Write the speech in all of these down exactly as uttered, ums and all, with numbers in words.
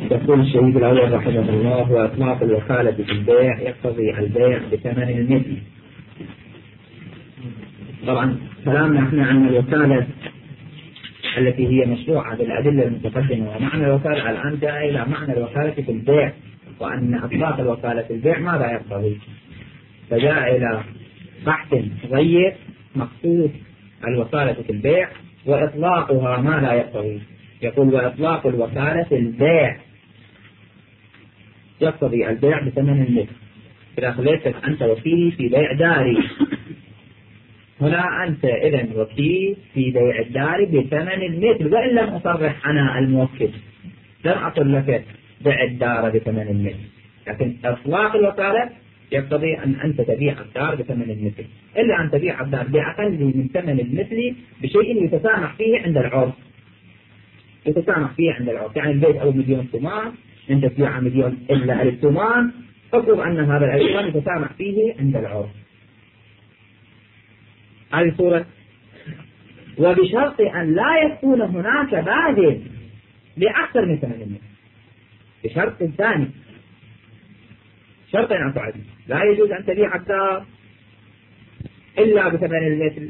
يقول الشهيد الأول رحمه الله: وإطلاق الوكالة في البيع يقتضي البيع بثمن المثل. طبعا كلامنا احنا عن الوكالة التي هي مشروعة بالأدلة المتقدمة، ومعنى الوكالة الآن جاء إلى معنى الوكالة في البيع، وأن إطلاق الوكالة في البيع ماذا يقتضي، فجاء إلى بحث غير مخصوص الوكالة في البيع وإطلاقها ما لا يقتضي. يقول: وإطلاق الوكالة في البيع يقتضي البيع بثمن المثل. إذا خليتك أنت وكيل في بيع داري، هنا أنت إذن وكيل في بيع الدار بثمن المثل، وإن لم أصرح أنا الموكل لم أقل لك بيع الدار بثمن المثل، لكن إطلاق الوكالة يقتضي أن أنت تبيع الدار بثمن المثل، إلا أن تبيع الدار بأقل من ثمن المثل بشيء يتسامح فيه عند العرض. يتسامح فيه عند العرض، يعني البيت أو مليون ثمان، أنت تبيع مليون إلا ألف ثمان، فاطلب أن هذا الألف يتسامح فيه عند العرض. هذه صورة. وبشرط أن لا يكون هناك بادل لأكثر من ثمن المثل. بشرط ثاني، شرط أن تعد لا يجوز أن تبيع الدار إلا بثمن المثل.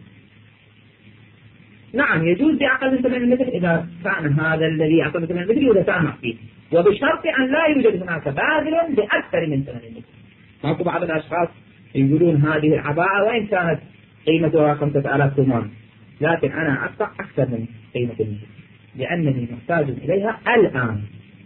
نعم يجوز بأقل من ثمن المثل إذا كان هذا الذي أقل من ثمن المثل يتسامح فيه، وبشرط أن لا يوجد هناك بادل بأكثر من ثمن المثل. ماكو بعض الأشخاص يقولون هذه العباءة وإن كانت قيمتها خمسة آلاف ثمان، لكن أنا أدفع أكثر من قيمة المثل لأنني محتاج إليها الآن.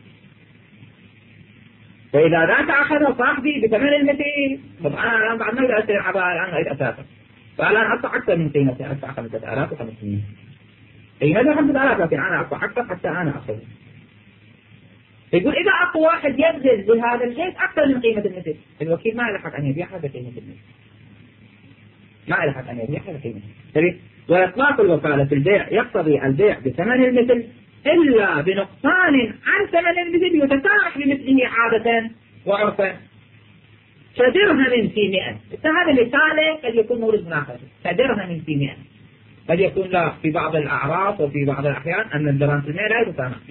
فإذا ذاك أخذ صاحبي بثمن المثل، طبعا أنا الآن بعد ما أقدر أشتري العباءة الآن غير أساسا، فالآن أدفع أكثر من قيمتها، أدفع خمسة آلاف وخمسمائة. قيمتها خمسة آلاف لكن أنا أدفع أكثر حتى أنا أخذ. يقول إذا أكو واحد يبذل بهذا الشيء أكثر من قيمة المثل، الوكيل ما له حق أن يبيعها بقيمة المثل، ما له حق أن يبيعها بقيمة المثل. وإطلاق الوكالة في البيع يقتضي البيع بثمن المثل إلا بنقصان عن ثمن المثل يتسامح بمثله عادة وعرفا، كدرهم في مئة. هذا مثال قد يكون مورد مناقشة. كدرهم في مئة قد يكون لا في بعض الأعراف وفي بعض الأحيان أن الدرهم في المئة لا يتسامح فيه.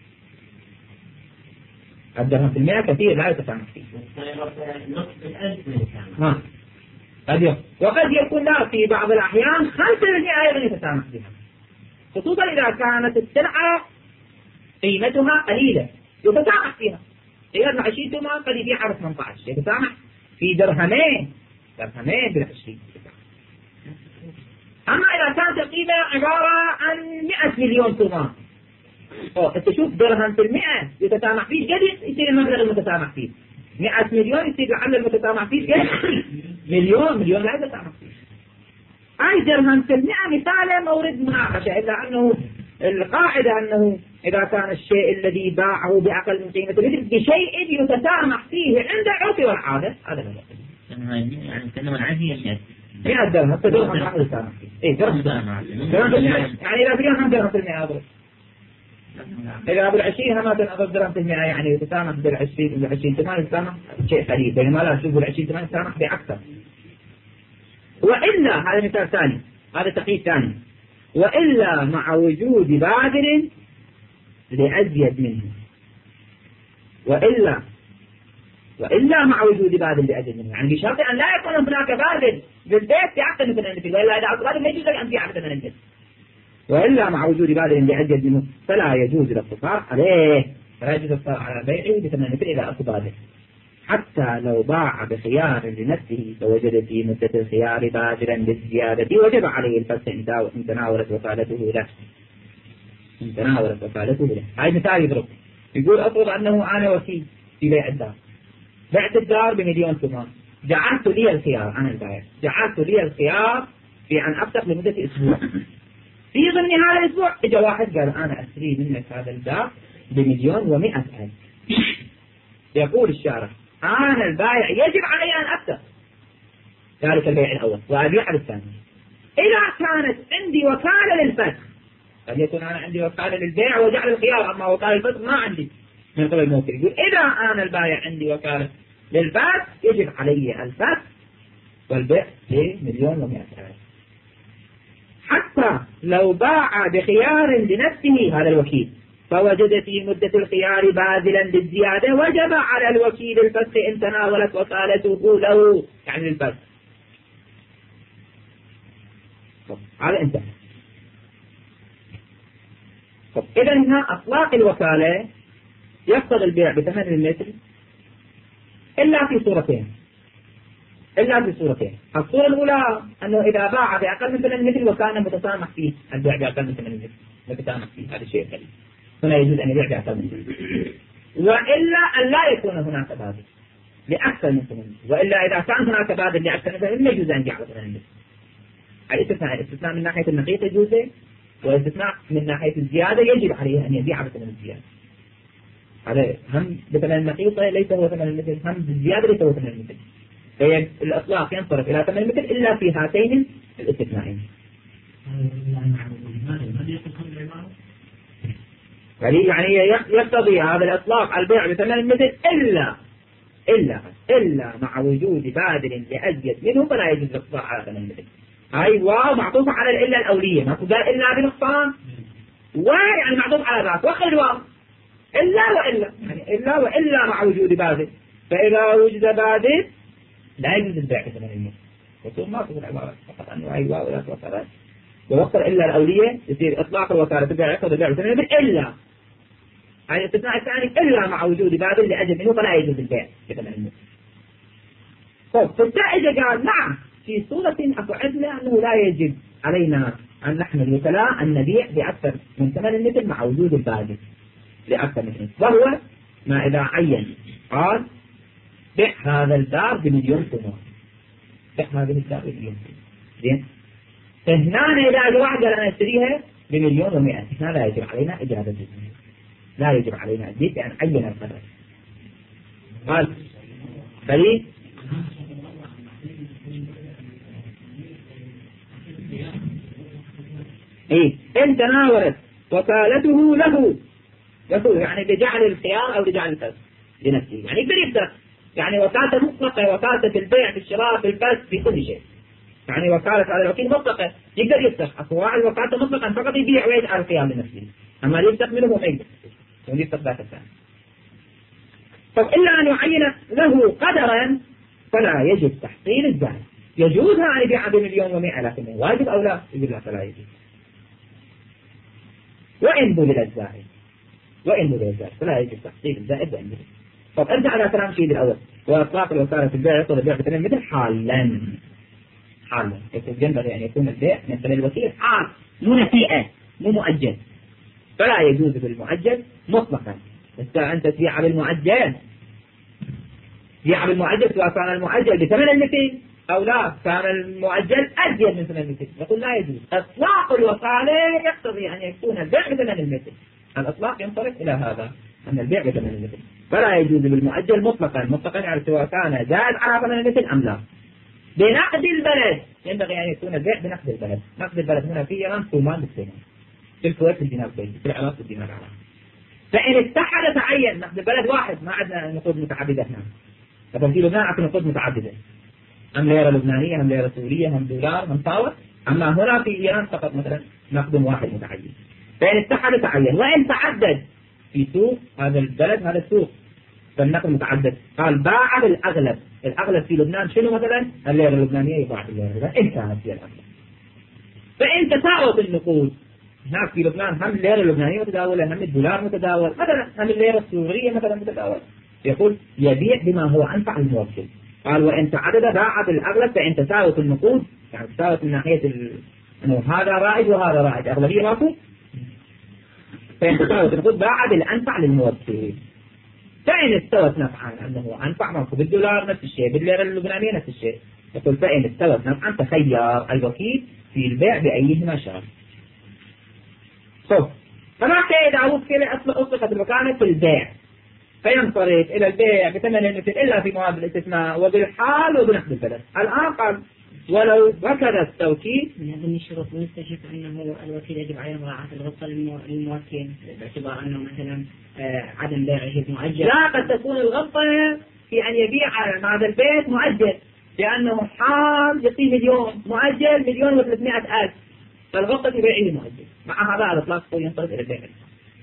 الدرهم في المئة كثير لا يتسامح فيه. ها. قد وقد يكون لا في بعض الأحيان خمسة بالمئة أيضا يتسامح بها، خصوصا إذا كانت السلعة قيمتها قليلة يتسامح فيها. غير عشرين ثم قد يبيعها ثمانية عشر يتسامح في درهمين درهمين بالعشرين. أما إذا كانت القيمة عبارة عن مئة مليون ثمان، أنت شوف درهم في المئة يتسامح فيه قد يصير المبلغ المتسامح فيه مئة مليون، يصير لعل المتسامح فيه قد مليون مليون لا يتسامح فيه. هاي درهم في المئة مثال مورد مناقشة، إلا أنه القاعدة أنه إذا كان الشيء الذي باعه بأقل من قيمة المثل بشيء يتسامح فيه عند العرف والعادة، هذا لا يقصد. يعني كلمة العادية مئة درهم، حتى درهم ما يتسامح فيه. إيه درهم درهم في المئة، يعني إذا فيها هم درهم في المئة أضرب. إذا بالعشرين هم أضرب درهم في المئة، يعني يتسامح بالعشرين بالعشرين ثمان يتسامح شيء قليل، بينما لا تشوف بالعشرين ثمان يتسامح بأكثر. وإلا هذا مثال ثاني، هذا تقييد ثاني. وإلا مع وجود بادل لأزيد منه، وإلا وإلا مع وجود بادل لأزيد منه، يعني بشرط أن لا يكون هناك بادل بالبيت بأكثر من ثمن المثل، وإلا إذا أصبح بادل لا يجوز أن تبيع أكثر من المثل. وإلا مع وجود بادل لأزيد منه فلا يجوز الاقتصار عليه، فلا يجوز الاقتصار على بيعه بثمن المثل إذا أكو بادل، حتى لو باع بخيار لنفسه فوجد في مدة الخيار بادلا بالزيادة وجب عليه الفسخ إن تناولت وكالته له. إن تناولت وكالته له. هاي مثال يضرب، يقول أفرض أنه أنا وكيل في بيع الدار، بعت الدار بمليون ثمان، جعلت لي الخيار، أنا البائع جعلت لي الخيار في أن أفسخ لمدة أسبوع. في ضمن هذا الأسبوع إجا واحد قال أنا أشتري منك هذا الدار بمليون ومئة ألف. يقول الشارع أنا البائع يجب علي أن أفسخ ذلك البيع الأول وأبيع الثاني. إذا كانت عندي وكالة للفسخ، قد يكون أنا عندي وكالة للبيع وجعل الخيار، أما وكالة الفسخ ما عندي من قبل الموكل. يقول إذا أنا البائع عندي وكالة للفسخ يجب علي الفسخ والبيع بمليون ومئة ألف، حتى لو باع بخيار لنفسه هذا الوكيل، فوجد في مدة الخيار باذلا بالزيادة وجب على الوكيل الفسخ إن تناولت وكالته له، يعني الفسخ. هذا انتهى. إذا هنا أطلاق الوكالة يقتضي البيع بثمن المثل إلا في صورتين، إلا في صورتين. الصورة الأولى أنه إذا باع بأقل من ثمن المثل وكان متسامح فيه البيع بأقل من ثمن المثل، متسامح فيه، هذا الشيء قليل، هنا يجوز أن يبيع بأقل من المثل. وإلا أن لا يكون هناك بادل لأكثر من ثمن المثل، وإلا إذا كان هناك بادل لأكثر من ثمن المثل يجوز أن يبيع بثمن المثل. الاستثناء الاستثناء من ناحية النقيض يجوز، والاستثناء من ناحية الزيادة يجب عليه أن يبيع بثمن الزيادة. هذا هم بثمن النقيض ليس هو ثمن المثل، هم بالزيادة ليس هو ثمن المثل. فالإطلاق ينصرف إلى ثمن المثل إلا في هاتين الاستثنائين. يعني يقتضي هذا الإطلاق البيع بثمن المثل إلا إلا إلا مع وجود بادل لأزيد منه فلا يجوز الإطلاق على ثمن المثل. هاي واو معطوفة على الإلا الأولية، ما تقول إلا بنقصان، ويعني معطوف على ذات وخر واو إلا وإلا، يعني إلا وإلا مع وجود بادل. فإذا وجد بادل لا يجوز البيع بثمن المثل. وصول ما تقول العبارة فقط أنه هاي واو ولا توصلت ووصل إلا الأولية يصير إطلاق الوكالة تبيع يقتضي البيع بثمن المثل إلا، هاي الاستثناء الثاني إلا مع وجود بادل لأجل منه فلا يجوز البيع بثمن المثل. طيب فالسائل قال نعم في صورة أكو عندنا أنه لا يجب علينا أن نحن الوكلاء أن نبيع بأكثر من ثمن المثل مع وجود البادل لأكثر من المثل، وهو ما إذا عين قال بيع هذا الدار بمليون دينار، بيع هذه الدار بمليون دينار. فهنا إذا واحد قال أنا أشتريها بمليون ومئة، هنا لا يجب علينا إجابة الجزء، لا يجب علينا البيع بأن عين القدر. قال بلي إيه إن تناولت وكالته له، يقول يعني بجعل الخيار أو بجعل الفسخ لنفسه، يعني يقدر يفتح، يعني وكالة مطلقة، وكالة في البيع في الشراء في الفسخ في كل شيء، يعني وكالة على الوكيل مطلقة يقدر يفتح. أكو واحد وكالة مطلقة فقط يبيع ويجعل الخيار لنفسه، أما يفتح منه ما يقدر يفتح ذاك الثاني. طب إلا أن يعين له قدرا فلا يجب تحصيل الزائد. يجوز أن يبيع بمليون ومئة لكن واجب أو لا؟ يقول لا فلا يجوز. وإن بذل الزائد وإن بذل الزائد فلا يجب تحصيل الزائد بأن بذل. طب أرجع على كلام شيء الأول، وإطلاق الوكالة في البيع يقول البيع بثمن المثل حالا حالا، ينبغي أن يكون البيع من ثمن الوكيل حال مو نسيئة مو مؤجل، فلا يجوز بالمؤجل مطلقا. أنت تبيع بالمؤجل تبيع بالمؤجل سواء كان المؤجل بثمن المثل أو لا كان المؤجل أزيد من ثمن المثل، يقول لا يجوز. إطلاق الوكالة يقتضي أن يكون البيع بثمن المثل، الإطلاق ينصرف إلى هذا أن البيع بثمن المثل، فلا يجوز بالمؤجل مطلقا مطلقا يعني سواء كان زاد على ثمن المثل أم لا. بنقد البلد ينبغي أن يكون البيع بنقد البلد. نقد البلد هنا في إيران تومان بالسنة، في الكويت في الدينار كويس، في العراق في الدينار العراقي. فإن اتحد تعين نقد البلد واحد، ما عندنا نقود متعددة هنا. طبعا في لبنان عندنا نقود متعددة، أم ليرة لبنانية أم ليرة سورية أم دولار أم طاوة، أما هنا في إيران فقط مثلا نقد واحد متعين. فإن اتحد تعين، وإن تعدد في سوق هذا البلد هذا السوق فالنقد متعدد. قال باع بالأغلب، الأغلب في لبنان شنو مثلا؟ الليرة اللبنانية يباع بالليرة اللبنانية، انتهت هي الأغلب. فإن تساوت النقود هناك في لبنان هم الليرة اللبنانية متداولة، هم الدولار متداول، مثلا هم الليرة السورية مثلا متداول، يقول يبيع بما هو أنفع للموكل. قال وإن تعدد باع بالأغلب، فإن تساوت النقود يعني تساوت من ناحية ال... أنه هذا رائج وهذا رائج أغلبية ماكو، فإن تساوت النقود باع بالأنفع للموكل. فإن استوت نفعا أنه أنفع ماكو بالدولار نفس الشيء، بالليرة اللبنانية نفس الشيء، يقول فإن استوت نفعا تخير الوكيل في البيع بأيهما شاء. طب فما كي داود كلا أطلقت الوكالة في البيع، فينصرف إلى البيع بثمن المثل إلا في مواد الاستثناء وبالحال وبنقد البلد. الآن قال ولو ذكر التوكيد من هذه الشروط نستشف أنه الوكيل يجب عليه مراعاة الغلطة للموكل باعتبار أنه مثلا عدم بيعه مؤجل. لا، قد تكون الغلطة في أن يبيع هذا البيت مؤجل لأنه حال يقي مليون، مؤجل مليون وثلاثمائة ألف، فالغلطة في بيعه مؤجل. مع هذا الإطلاق ينصرف إلى البيع.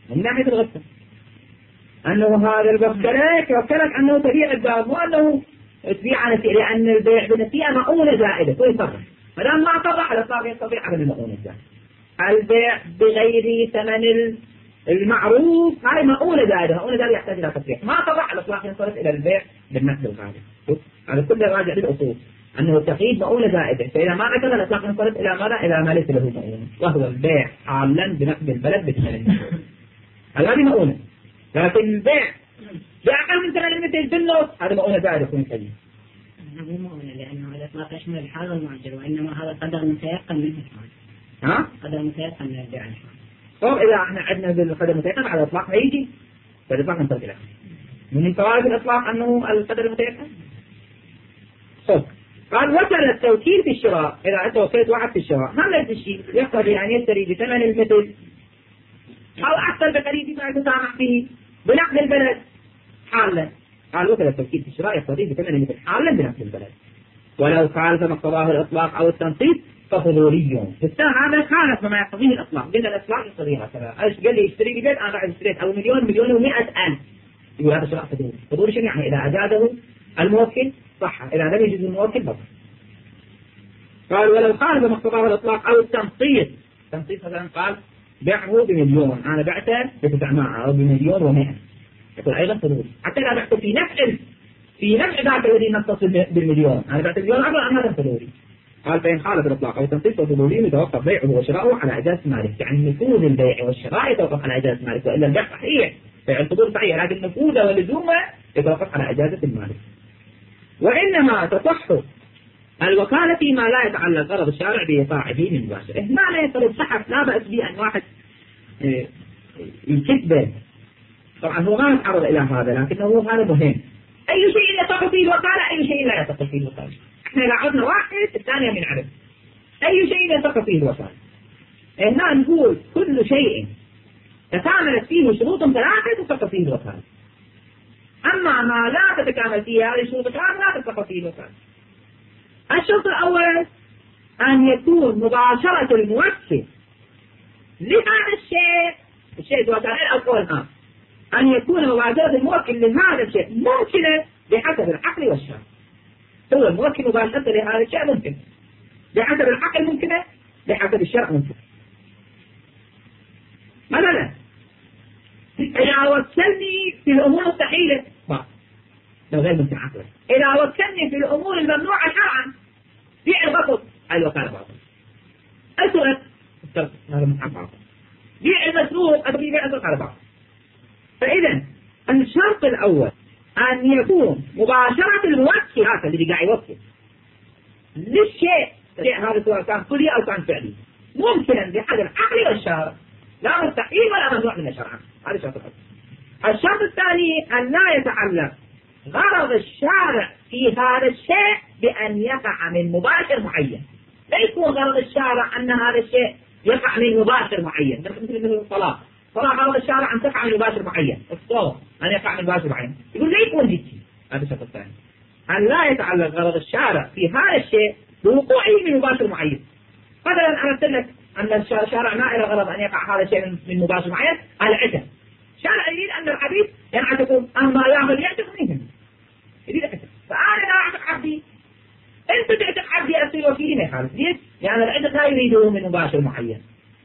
من ناحية الغصة أنه هذا البكرك يوكلك أنه تبيع الباب مو أنه تبيع عن النسيئة، لأن البيع بالنسيئة مؤونة زائدة كل صرح مدام ما صرح الإطلاق يستطيع عدم المؤونة الزائدة. البيع بغير ثمن المعروف هاي مؤونة زائدة، مؤونة زائدة يحتاج إلى تصريح، ما صرح الإطلاق ينصرف إلى البيع بالنقد الغالب. هذا كله راجع للأصول أنه التقييد مؤونة زائدة، فإذا ما ذكر الإطلاق ينصرف إلى ماذا؟ إلى ما ليس له مؤونة، وهو البيع حالا بنقد البلد بثمن هذه مؤونة. لكن البيع بأقل من ثمن المثل بالنص هذا مؤونة زائدة يكون كبير. هذا مؤونة لأنه الإطلاق يشمل الحال والمؤجل، وإنما هذا قدر متيقن منه الحال. ها؟ قدر متيقن من البيع الحال. طب إذا احنا عندنا بالقدر المتيقن على الإطلاق ما يجي، فالإطلاق ننتقل إليه. من فوائد الإطلاق أنه القدر المتيقن. طب قال وصل التوكيل في الشراء، إذا أنت وكلت واحد في الشراء هذا نفس الشيء يقتضي أن يشتري بثمن المثل أو أكثر بقريب ما يتسامح فيه بنقد البلد حالا. قال وصل التوكيل في الشراء يقتضي بثمن المثل حالا بنقد البلد، ولو خالف ما اقتضاه الإطلاق أو التنصيص ففضولي. بالتالي هذا خالف ما يقتضيه الإطلاق، قلنا الإطلاق يقتضيه هكذا، ايش قال لي اشتري لي بيت أنا بعد اشتريت أو مليون مليون ومئة ألف، يقول هذا شراء فضولي. فضولي شنو يعني؟ إذا أجازه الموكل صح، إذا لم يجوز الموكل بطل. قال ولو خالف ما اقتضاه الإطلاق أو التنصيص، التنصيص مثلا قال بيعه بمليون أنا بعته بتسعمائة أو بمليون ومئة، يقول أيضا فضولي. حتى إذا بعته في نفع في نفع ذاك الذي نتصل بالمليون، أنا بعت المليون أفضل عن هذا فضولي. قال فإن خالف الإطلاق أو التنصيص فضولي يتوقف بيعه وشراؤه على إجازة مالك، يعني نفوذ البيع والشراء يتوقف على إجازة مالك، وإلا البيع صحيح بيع الفضول صحيح لكن نفوذه ولزومه يتوقف على إجازة المالك. وإنما تصح الوكالة فيما لا يتعلق غرض الشارع بإيقاعه من مباشر. هنا لا يصل صحة، لا بأس بأن واحد يكذب، طبعا هو ما يتعرض إلى هذا لكنه هذا مهم. أي شيء يصح فيه الوكالة أي شيء لا يصح فيه الوكالة. احنا إذا عرضنا واحد الثانية من عرض أي شيء يصح فيه الوكالة. هنا نقول كل شيء تكاملت فيه شروط ثلاثة تصح فيه الوكالة، أما ما لا تتكامل فيه هذه الشروط الثلاثة لا تصح فيه الوكالة. الشرط الأول أن يكون مباشرة الموكل لهذا الشيء، الشيء الوكالة الأول ها أن يكون مباشرة الموكل لهذا الشيء ممكنة بحسب العقل والشرع. هو الموكل مباشرة لهذا الشيء ممكن بحسب العقل ممكنة بحسب الشرع ممكن. مثلا إذا وكلني في الأمور المستحيلة لو غير ممكن عقلا، إذا وكلني في الأمور الممنوعة شرعا بيع البطل الوكالة باطل، أسرق هذا محق باطل، بيع المسروق أبغي بيع السرقة باطل. فإذا الشرط الأول أن يكون مباشرة الموكل هذا اللي قاعد يوكل للشيء هذا سواء كان كلي أو كان فعلي ممكنا بحسب العقل والشرع، لا مستحيل ولا ممنوع من الشرع. هذا الشرط الأول. الشرط الثاني أن لا يتعلق غرض الشارع في هذا الشيء بأن يقع من مباشر معين، لا يكون غرض الشارع أن هذا الشيء يقع من مباشر معين، مثل الطلاق، طلاق غرض الشارع أن تقع من مباشر معين، الصوم أن يقع من مباشر معين، يقول لا يكون جدي. هذا الشرط الثاني أن لا يتعلق غرض الشارع في هذا الشيء بوقوعه من مباشر معين. مثلا أنا قلت لك أن الشارع ما له غرض أن يقع هذا الشيء من مباشر معين، العتق الشارع يريد أن العبيد ينعتقوا أما يعمل يعتق منهم يريد عتق، فأنا لا أعتق عبدي أنت تعتق عبدي أصير وكيلي ما يخالف. ليش؟ لأن العتق لا يريده من مباشر معين.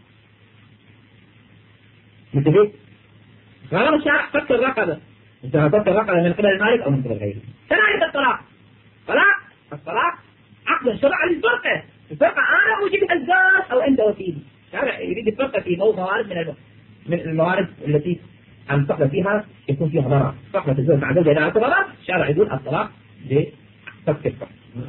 متفق؟ غرض الشارع فك الرقبة، أنت فك الرقبة من قبل المالك أو من قبل غيره. كذلك الطلاق، طلاق الطلاق عقد شرع للفرقة، الفرقة أنا وجدت الزاج أو أنت وكيلي. الشارع يريد الفرقة في موارد من من الموارد التي الصحبة فيها يكون فيها ضرر، صحبة الزوج مع زوجها إذا اعتبرت الشارع يقول الطلاق لفك الفرق.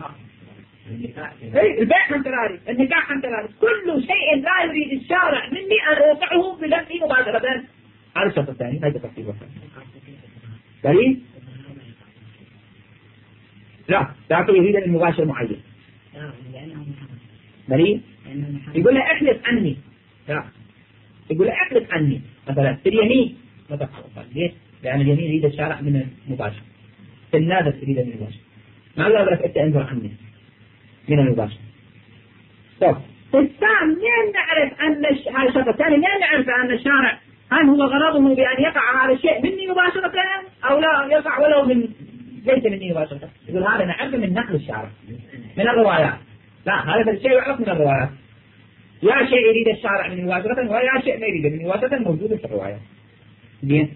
البيع عن كذلك، النكاح عن كذلك، كل شيء لا يريد الشارع مني أن أوقعه بلفظي مباشرة. هذا الشرط الثاني هذا تفصيل وفاء. دليل؟ لا، لكن يريد المباشر معين. دليل؟ يقول له احلف عني. لا، يقول له احلف عني مثلا في اليمين ما تفعل. ليش؟ لأن اليمين يريد الشارع من المباشر، في النادر يريد من المباشر. ما قال لك أنت انظر عني من المباشر. طب الثاني منين نعرف أن هذا الشرط الثاني منين نعرف أن الشارع هل هو غرضه بأن يقع هذا الشيء مني مباشرة أو لا يقع ولو من ليس مني مباشرة؟ يقول هذا نعرف من نقل الشارع من الروايات. لا، هذا الشيء يعرف من الروايات. يا شيء يريد الشارع من مباشرة ويا شيء ما يريد من مباشرة موجود في الروايات. bien.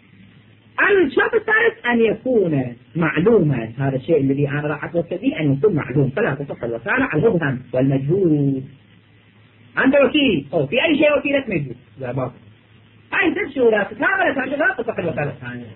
الشرط الثالث أن يكون معلوما. هذا الشيء الذي أنا راح أتوصل به أن يكون معلوم، فلا تصح الوكالة على المبهم والمجهول. أنت وكيل أو في أي شيء وكيلك مجهول، لا باطل. هاي تمشي ولا تكامل هذا لا تصح الوكالة.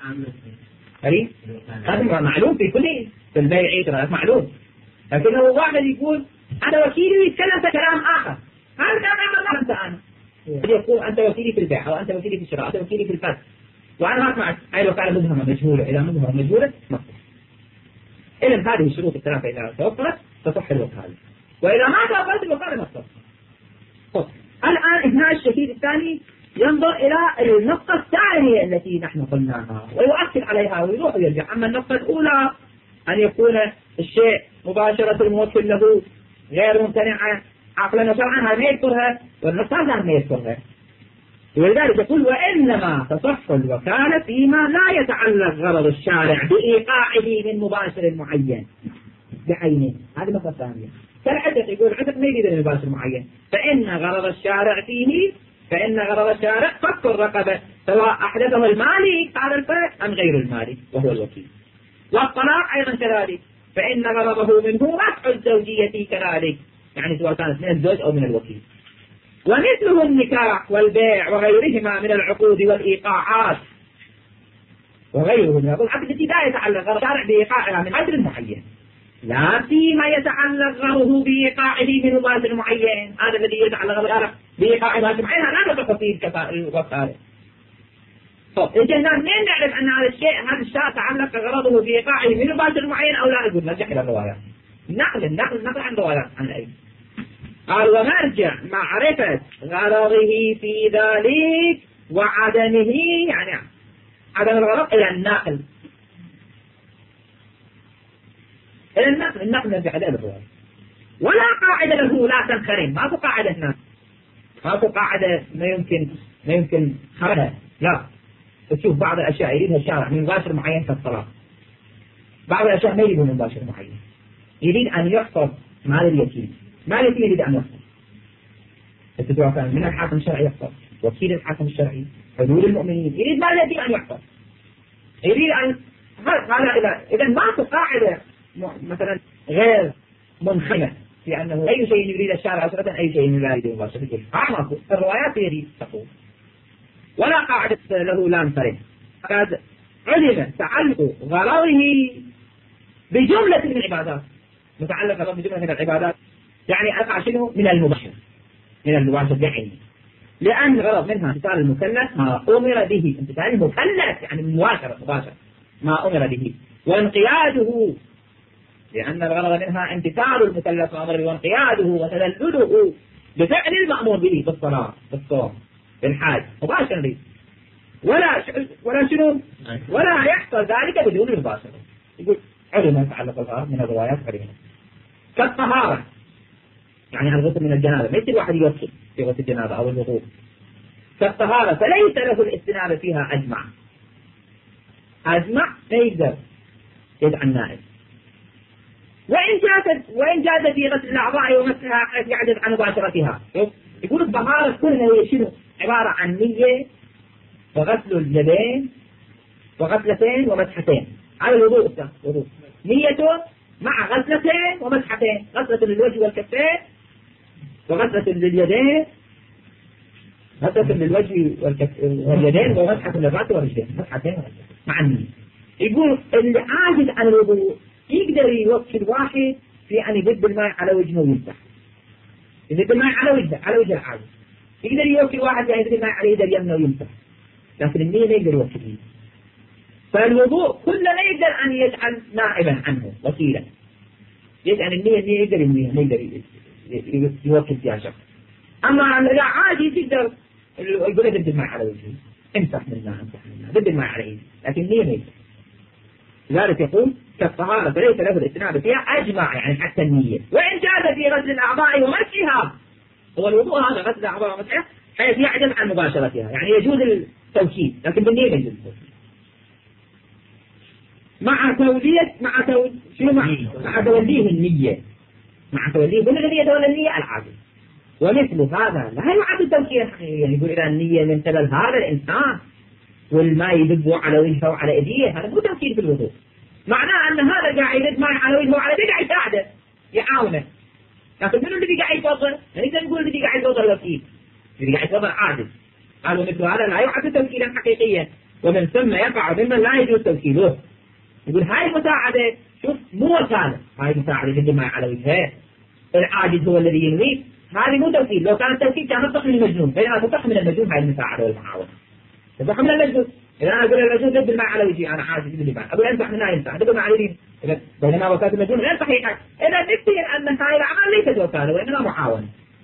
هذه هذا معلوم في كل في البيع ترى معلوم، لكن لو واحد يقول أنا وكيلي يتكلم في كلام آخر، هذا كلام آخر ما أنت أنا. يقول أنت وكيلي في البيع أو أنت وكيلي في الشراء، أنت وكيلي في الفسخ، وأنا ما أسمع هاي الوكالة مبهمة مجهولة. إذا مبهمة مجهولة مصح. إذا هذه الشروط الثلاثة إذا توفرت تصح الوكالة، وإذا ما توفرت الوكالة ما تصح. الآن هنا الشهيد الثاني ينظر إلى النقطة الثانية التي نحن قلناها ويؤكد عليها ويروح ويرجع. أما النقطة الأولى أن يكون الشيء مباشرة الموكل له غير ممتنعة عقلا وشرعا، هذا ما يذكرها، والنقطة الثانية ما يذكرها. ولذلك يقول وإنما تصح الوكالة فيما لا يتعلق غرض الشارع بإيقاعه من مباشر معين بعينه. هذه مسألة ثانية. كالعتق، يقول العتق ما يريد من مباشر معين، فإن غرض الشارع فيه فإن غرض الشارع فك الرقبة، سواء أحدثه المالك هذا الفك أم غير المالك وهو الوكيل. والطلاق أيضا كذلك، فإن غرضه منه رفع الزوجية كذلك، يعني سواء كانت من الزوج أو من الوكيل. ومثله النكاح والبيع وغيرهما من العقود والإيقاعات وغيره من العقود التي لا يتعلق غرض الشارع بإيقاعها من أجل معين، لا فيما يتعلق غرضه بإيقاعه من مباشر معين. هذا الذي يتعلق غرض الشارع بإيقاع مباشر معين لا تصح فيه الوكالة. طب إذا منين نعرف أن هذا الشيء هذا الشيء تعلق غرضه بإيقاعه من مباشر معين أو لا؟ يقول نرجع إلى الروايات، نقل النقل النقل عن روايات عن أي. قال ومرجع معرفة غرضه في ذلك وعدمه، يعني عدم الغرض إلى النقل إلى النقل النقل نرجع إلى الروايات. ولا قاعدة له لا تنخرم، ما في قاعدة هنا، ما في قاعدة ما يمكن ما يمكن خرجها، لا. تشوف بعض الأشياء يريدها الشارع من مباشر معين كالطلاق، بعض الأشياء ما يريدها من مباشر معين، يريد أن يحفظ مال اليتيم، مال اليتيم يريد أن يحفظ. التدعو كان من الحاكم الشرعي يحفظ، وكيل الحاكم الشرعي، حدود المؤمنين، يريد مال اليتيم أن يحفظ، يريد أن هذا إذا إذا ما في قاعدة مثلا غير منخمة في أنه أي شيء يريد الشارع أسرة أي شيء لا يريد مباشرة. أعمق الروايات يريد تقول ولا قاعدة له لا انفرد. قد علم تعلق غرضه بجملة من العبادات، متعلق غرضه بجملة من العبادات يعني أقع شنو من المباشر من المباشر بعينه، لأن غرض منها امتثال المكلف ما أمر به، امتثال المكلف يعني مباشرة مباشر ما أمر به، وانقياده لأن الغرض منها امتثال المكلف ما أمر به وانقياده وتذلله بفعل المأمور به في الصلاة في الصوم في الحاج مباشرة، ولا ولا شنو ولا يحصل ذلك بدون المباشرة. يقول علم يتعلق الغرض من الروايات علمنا كالطهارة، يعني الغسل من الجنابة، ما يصير واحد يوصل في غسل الجنابة أو الوضوء كالطهارة، فليس له الاستنابة فيها أجمع أجمع ما يقدر يدعى النائب. وإن جازت وإن جاز في غسل الأعضاء ومسحها قد يعجز عن مباشرتها. يقول الطهارة كلها هي شنو؟ عبارة عن نية وغسل اليدين وغسلتين ومسحتين على الوضوء. وضوء نيته مع غسلتين ومسحتين، غسلة للوجه والكفين وغسلة لليدين، غسلة للوجه واليدين ومسحة للرأس والرجلين، مسحتين مع النية. يقول اللي عاجز عن الوضوء يقدر يوكل واحد في أن يدب الماء على وجهه ويمسح، يدب الماء على وجهه على وجه العاجز، يقدر يوكل واحد في أن يدب الماء على يد اليمنى ويمسح، لكن النية ما يقدر يوكله. فالوضوء كله لا يقدر أن يجعل نائبا عنه وكيلا، يجعل النية النية يقدر النية ما يقدر يوكل فيها شخص. أما إذا عادي تقدر يقول دب الماء على وجهه، امسح من الماء امسح من الماء دب الماء على يده، لكن النية ما يقدر. لذلك يقول كالطهارة فليس له الاستنابة فيها أجمع، يعني حتى النية. وإن جاز في غسل الأعضاء ومسحها، هو الوضوء هذا غسل الأعضاء ومسحها حيث يعجز عن مباشرتها، يعني يجوز التوكيد لكن بالنية يجوز التوكيد مع تولية مع تول... شنو مع مع توليه النية، مع توليه من الذي يتولى النية؟ العاجز. ومثل هذا لا يعد توكيدا حقيقيا، يعني يقول إذا النية من قبل هذا الإنسان والماء يدب على وجهه وعلى أيديه، هذا مو توكيد في الوضوء، معناه أن هذا قاعد يدب ماء على وجهه وعلى أيديه قاعد يساعده يعاونه، لكن من الذي قاعد يفضل؟ نقدر نقول الذي قاعد يفضل الوكيل، الذي قاعد يفضل عاجز. قالوا مثل هذا لا يعد توكيدا حقيقيا، ومن ثم يقع ممن لا يجوز توكيده. يقول هاي المساعدة شوف مو وكالة، هاي المساعدة يدب ماء على وجهه، العاجز هو الذي ينوي، هذه مو توكيد. لو كان التوكيد كان تصح من المجنون، بينما تصح من المجنون هاي المساعدة والمعاونة، تصح من المجنون. إذا أنا أقول المجنون دب الماء على وجهي أنا عاجز يدب الماء، أقول أنت من لا ينفع دب الماء على وجهي، بينما وكالة المجنون غير صحيحة. إذا نكتير أن هاي العمل ليست وكالة وإنما معاونة.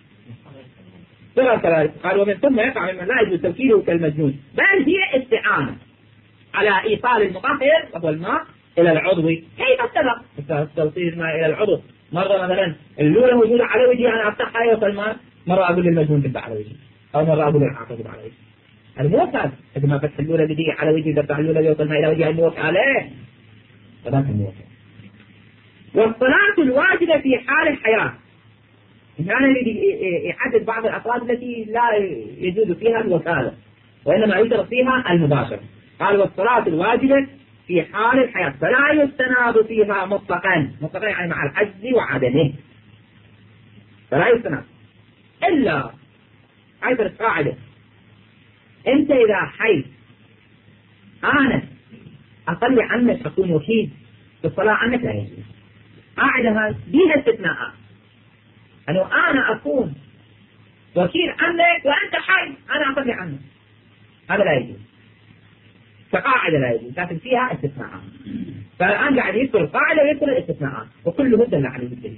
قال ومن ثم يقع ممن لا يجوز توكيده كالمجنون، بل هي استعانة على إيصال المطهر وهو الماء إلى العضو. كيف اتفق توصيل الماء إلى العضو؟ مرة مثلا اللولة موجودة على وجهي أنا أفتحها يوصل الماء، مرة أقول للمجنون دب على وجهي، أو مرة أقول للعاقل دب على وجهي. هذا مو وكالة، إذا ما فتح اللولة اللي على وجهي دفتح اللولة يوصل الماء إلى وجهي، مو وكالة، هذاك مو وكالة. والصلاة الواجبة في حال الحياة، يعني يحدد بعض الأفراد التي لا يجوز فيها الوكالة وإنما يشرط فيها المباشرة. قال والصلاة الواجبة في حال الحياة فلا يستناد فيها مطلقا، مطلقا يعني مع العجز وعدمه، فلا يستناد إلا حيث القاعدة أنت إذا حي أنا أصلي عنك أكون وكيل في الصلاة عنك لا يجوز. قاعدة بها استثناءات، أنه أنا أكون وكيل عنك وأنت حي أنا أصلي عنك، هذا لا يجوز كقاعدة لا يجوز، لكن فيها استثناءات. فالآن قاعد يذكر القاعدة ويذكر الاستثناءات وكل مدة عليه الدليل.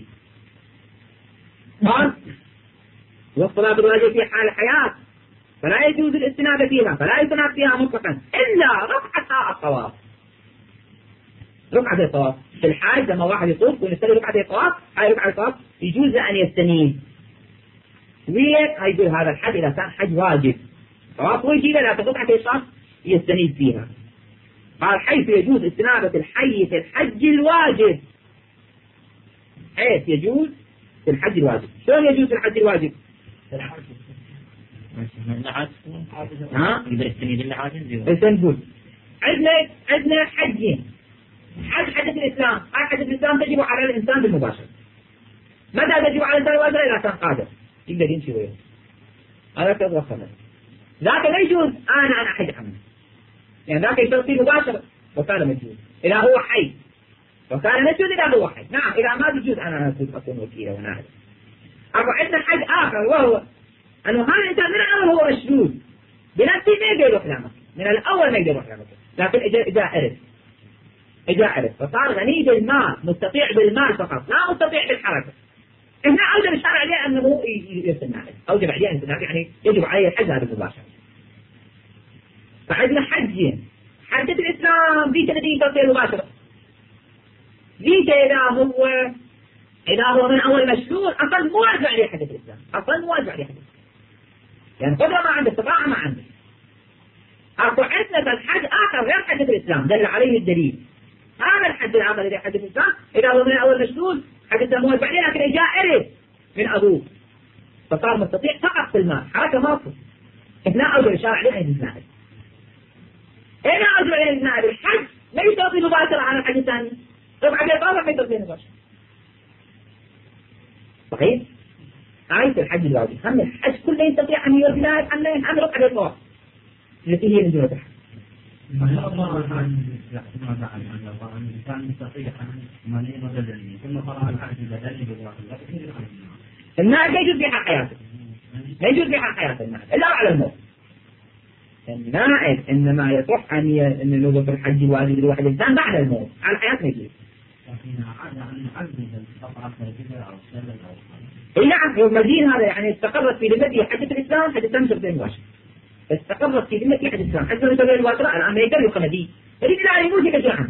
قال والصلاة الواجبة في حال الحياة فلا يجوز الاستناد فيها، فلا يستناد فيها مطلقا إلا ركعة الطواف. ركعة الطواف في الحاج لما واحد يطوف ويصلي ركعة الطواف، هاي ركعة الطواف يجوز أن يستنيد. ويك هيقول هذا الحج إذا كان حج واجب طواف ويجي له لكن ركعة الطواف يستنيد فيها. قال حيث يجوز استنابة الحي في الحج الواجب، حيث يجوز في الحج الواجب. شلون يجوز في الحج الواجب؟ ها؟ يقدر يستنيد إلا عاجز. نقول عندنا عندنا حجين، حج حجة الإسلام، حجة الإسلام تجب على الإنسان بالمباشرة. متى تجب على الإنسان بالمباشرة؟ إذا كان قادر يقدر يمشي وياه، هذا كذا خمس. لكن لا يجوز أنا أنا أحج عنه، يعني ذاك يصير مباشرة وكان مجوز إذا هو حي، وكان مجوز إذا هو حي. نعم إذا ما بيجوز أنا أكون وكيلا وناهد. أبو عندنا حج آخر وهو أنه هذا الإنسان من الأول هو مشدود بنفسه ما يقدر يروح لمكة، من الأول ما يقدر يروح لمكة، لكن إجا إجا عرف إجا عرف فصار غني بالمال، مستطيع بالمال فقط لا مستطيع بالحركة. إحنا أوجب الشرع عليه أنه يستنى، أوجب عليه أن يستنى، يعني يجب عليه الحج هذا المباشرة. فعندنا حجين، حجة الإسلام ذيك التي تصير مباشرة، ذيك إذا هو إذا هو من أول مشلول أصلا مو واجب عليه حجة الإسلام، أصلا مو واجب عليه حجة الإسلام، يعني قدرة ما عنده، استطاعة ما عنده. أكو عندنا الحج آخر غير حجة الإسلام دل عليه الدليل، هذا الحج الآخر الذي حجة الإسلام إذا هو من أول مشلول حجة الإسلام مو واجب عليه، لكن إجا عرف من أبوه فصار مستطيع فقط في المال، حركة ماكو. إحنا أوجب الشرع عليه أن يتناهي. هنا أوجب عليه أن يتناهي الحج ما يستطيع مباشرة على الحج الثاني، طبعا الإقامة ما يستطيع مباشرة. صحيح؟ آية الحج الواجب، هم الحج كله يستطيع أن يرد لا أن أن ركعة الطواف التي هي من دون الحج. ما الله عن ما بعد أن الله أن الإنسان يستطيع أن يمنين بدني ثم فرع الحج بدني بالواقع. النائب لا يجوز في حق حياته، لا يجوز في حق حياته النائب إلا على الموت. النائب إنما يصح أن ي... أن الوضوء في الحج الواجب لواحد الإنسان بعد الموت، على الحياة ما يجوز. لكن عاد أن عزم القطعة كذا أو سلة أو. إيه نعم يوم الدين هذا يعني استقرت في ذمته حجة الإسلام، حجة الإسلام شرطين مباشرة. استقرت في ذمته حجة الإسلام، حجة الإسلام المباشرة الآن ما يقدر يقمدي، فلذا لا يموت يكجعن.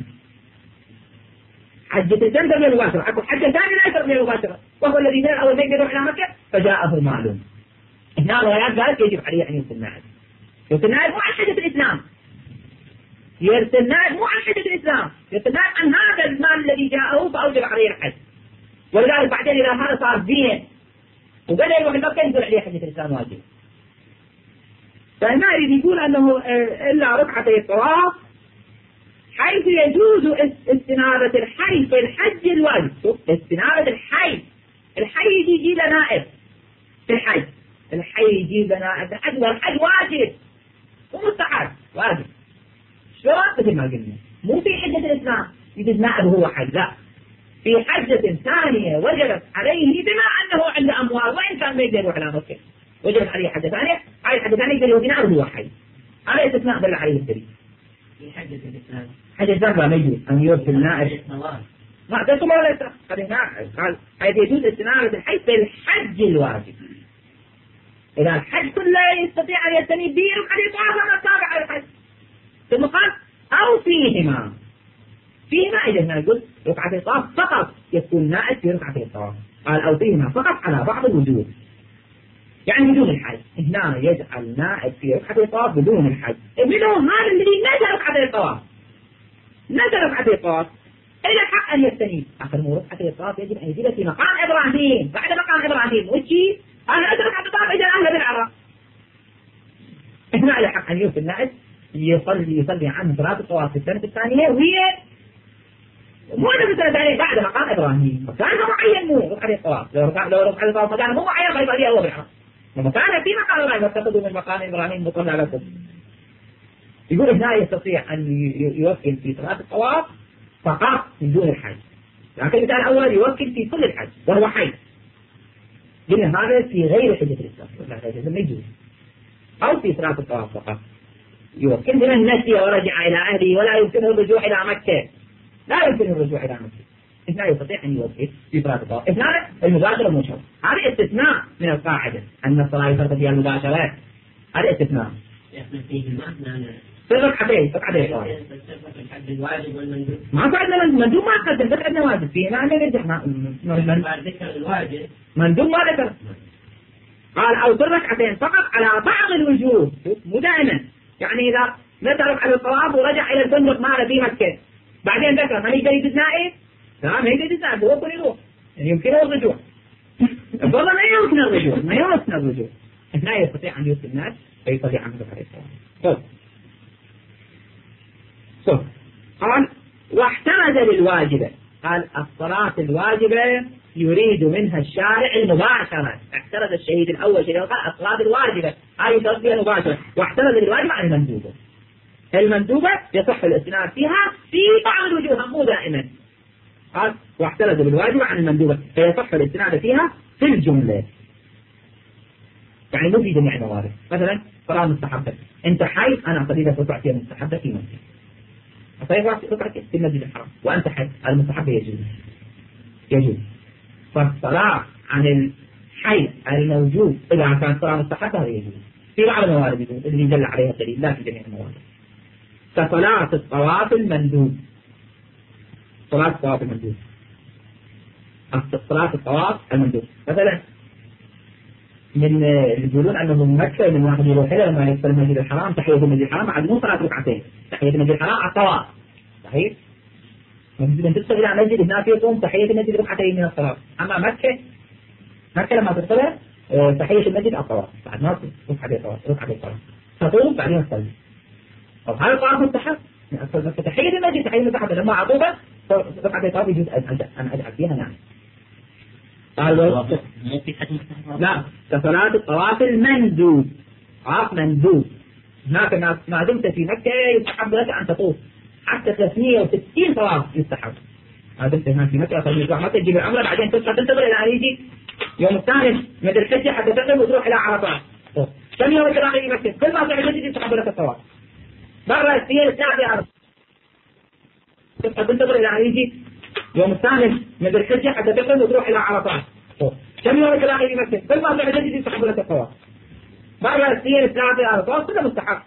حجة الإسلام تبني المباشرة، أكو حجة ثانية لا تبني المباشرة، وهو الذي نال أول ما يقدر يروح إلى مكة فجاءه معلوم. هنا الروايات قالت يجب عليه أن يرسل نائب. يرسل نائب مو عن حدة الإسلام، يرسل نائب مو عن حدة الإسلام، يرسل نائب عن هذا المال الذي جاءه فأوجب عليه الحج. ولذلك بعدين إذا هذا صار دين وبدأ يروح المكة ينزل عليه حجة الإسلام واجب. فهنا يريد يقول أنه إلا ركعتي الطواف حيث يجوز استنارة الحي في الحج الواجب. شوف استنارة الحي، الحي يجي له نائب في الحج، الحي يجي له نائب الحج، والحج واجب ومستحب واجب. شلون؟ مثل ما قلنا مو في حجة الإسلام يجوز نائب هو حج، لا، في حجة ثانية وجبت عليه بما أنه عنده أموال وإن كان ما يقدر يروح على مكة، وجبت عليه حجة ثانية، هاي الحجة الثانية يقدر يروح هو حي. هذا استثناء دل عليه الدليل. في حجة الإسلام حجة الإسلام ما يجوز أن يرسل نائب. ما أعطيكم ولا ليس؟ قال حيث يجوز استنارة الحج في الحج الواجب. إذا الحج كله يستطيع أن يستنيب به وقد يطاف ما تابع على الحج. ثم قال أو فيهما، فيهما إذا هنا نقول ركعة الطواف فقط يكون نائب في ركعة الطواف. قال أو فيهما فقط على بعض الوجوه، يعني بدون الحج. هنا يجعل نائب في ركعة الطواف بدون الحج. منهم هذا الذي نزل ركعة الطواف، نزل ركعة الطواف إلى الحق أن يستنيب. آخر مو ركعة الطواف يجب أن يجب في مقام إبراهيم، بعد مقام إبراهيم وشي أنا أدرك ركعة الطواف إلى أهل بالعراق. هنا على حق أن يوصل النائب يصلي يصلي عنه صلاة الطواف في السنة الثانية، وهي مو أنا في السنة الثانية بعد مقام إبراهيم، مكانها معين مو ركعة الطواف. لو ركعة لو ركعة الطواف مكانها مو معين غير عليه هو بالعراق، ومكانها في مقام إبراهيم اتخذوا من مقام إبراهيم مصلى لكم. يقول هنا يستطيع أن يوكل في صلاة الطواف فقط من دون الحج، لكن المثال الأول يوكل في كل الحج وهو حي. قلنا هذا في غير حجة الإسلام، هذا ما يجوز. أو في صلاة الطواف فقط يوكل بمن نسي ورجع إلى أهله ولا يمكنه الرجوع إلى مكة، لا يمكنه الرجوع إلى مكة. هنا يستطيع أن يوكل في صلاة الطواف. هنا المباشرة المشهور، هذا استثناء من القاعدة أن الصلاة يفرق فيها المباشرات، هذا استثناء. في ركعتين ركعتين الحج الواجب والمندوب. ما فعلنا مندوب ما قدم، بس عندنا واجب فيه ما عندنا نرجع ما بعد ذكر الواجب مندوب ما ذكر. قال أو في ركعتين فقط على بعض الوجوه، مو دائما. يعني إذا نترك على الطواف ورجع إلى الفندق ماله في مكة بعدين ذكر ما يقدر يجوز نائب؟ لا ما يقدر يجوز نائب، هو يكون يروح يعني يمكنه الرجوع. والله ما يمكن الرجوع، ما يمكن الرجوع. هنا يستطيع أن يوصل الناس فيصلي عنه عليه الصلاة. طيب قال واحتمد للواجبة، قال الصلاة الواجبة يريد منها الشارع المباشرة. احترز الشهيد الأول شهيد قال الصلاة الواجبة هذه يرد فيها مباشرة، واحتمد للواجبة عن المندوبة. المندوبة يصح الاستناد فيها في بعض الوجوه مو دائما. قال واحتمد للواجبة عن المندوبة فيصح الاستناد فيها في الجملة، يعني مو في جميع الموارد. مثلا صلاة مستحبة، انت حي انا اصلي لك ركعتين مستحبة في مسجد، أصلي ركعتين في المسجد الحرام وانت حي، المستحبة يجوز يجوز. فالصلاة عن الحي الموجود اذا كان صلاة مستحبة هذا يجوز في بعض الموارد يجوز اللي يدل عليها الدليل، لا في جميع الموارد. كصلاة الطواف المندوب، صلاة الطواف المندوب، صلاة الطواف المندوب مثلا من يقولون أنه من مكة من واحد يروح إلى لما يدخل المسجد الحرام تحية المسجد الحرام عاد مو صلاة ركعتين، تحية المسجد الحرام على الطواف صحيح؟ من تدخل إلى مسجد هناك يقوم تحية المسجد ركعتين من الصلاة. أما مكة مكة لما تدخلها تحية المسجد على الطواف بعد ما ركعتين الطواف ركعتين الطواف تطوف بعدين تصلي. طب هذا الطواف مستحب، تحية المسجد تحية المسجد لما عطوبة ركعتين الطواف يجوز أن أجعل فيها نعم. قال لا كصلاة الطواف المندوب، طواف مندوب. هناك ما دمت في مكة يستحب لك أن تطوف حتى ثلاثمئة وستين طواف يستحب. ما دمت هناك في مكة أصلي تروح مكة تجيب العمرة بعدين تطلع تنتظر إلى أن يجي يوم الثاني من الحجة حتى تقدم وتروح إلى عرفات. كم يوم تلاقي في مكة كل ما تعمل يستحب لك الطواف. مرة السنين الساعة في عرفات تطلع تنتظر إلى أن يجي يوم الثاني من الحجة حتى تقدم وتروح إلى عرفات. كم يوم تلاقي في مكة كل ما تعمل يجي يستحب لك الطواف. مرة السنين الساعة في عرفات كله مستحب.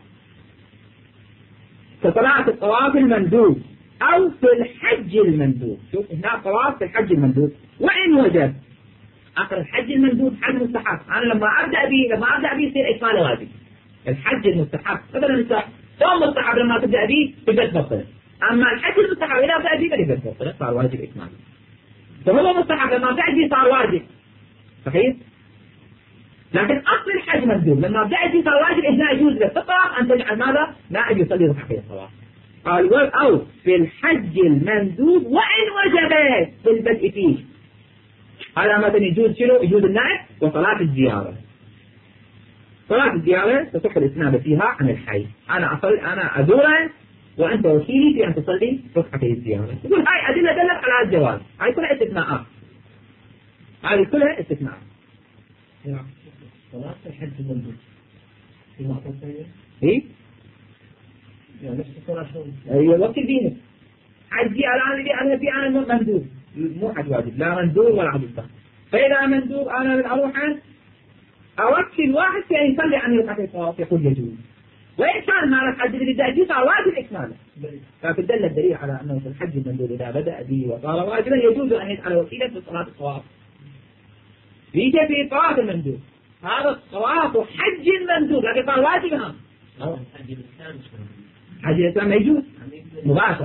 كصلاة الطواف المندوب أو في الحج المندوب. شوف هنا طواف في الحج المندوب وإن وجد آخر الحج المندوب حج مستحب. أنا لما أبدأ به لما أبدأ به يصير إكماله واجب. الحج المستحب مثلا صوم مستحب لما تبدأ به تبدأ تبطل. أما الحج المستحب إذا أبدأ به تبدأ تبطل صار واجب إكماله. فهو مستحب لما أبدأ به صار واجب. صحيح؟ لكن أصل الحج مندوب لما أبدأ به صار واجب. هنا يجوز للفقراء أن تجعل ماذا؟ نائب يصلي ركعتين الصلاة. قال أو في الحج المندوب وإن وجبت بالبدء فيه. هذا مثلا يجوز شنو؟ يجوز النائب وصلاة الزيارة. صلاة الزيارة تصح الإسناد فيها عن الحي. أنا أصلي أنا أزوره وأنت وكيلي في أن تصلي ركعتي الزيارة. يقول هاي أدلة دلت على الجواز. هاي كلها استثناءات. هذه كلها استثناءات. صلاة الحج المندوب في وقت إيه؟ يعني نفس الصلاة شو؟ أيوة وقت دينك. حجي الآن اللي أنا في أنا مندوب مو حج واجب لا مندوب ولا عبد الله. فإذا مندوب أنا أروح أوكل واحد في أن يصلي عن ركعتين الطواف يقول يجوز. وإن كان هذا الحج الذي بدأ صار واجب إكماله. لكن دل الدليل على أنه في الحج المندوب إذا بدأ به وصار واجبا يجوز أن يجعل وسيلة في صلاة الطواف. يجي في طواف المندوب هذا الطواف حج المندوب لكن صار واجبا. حج الإسلام ما يجوز مباشر.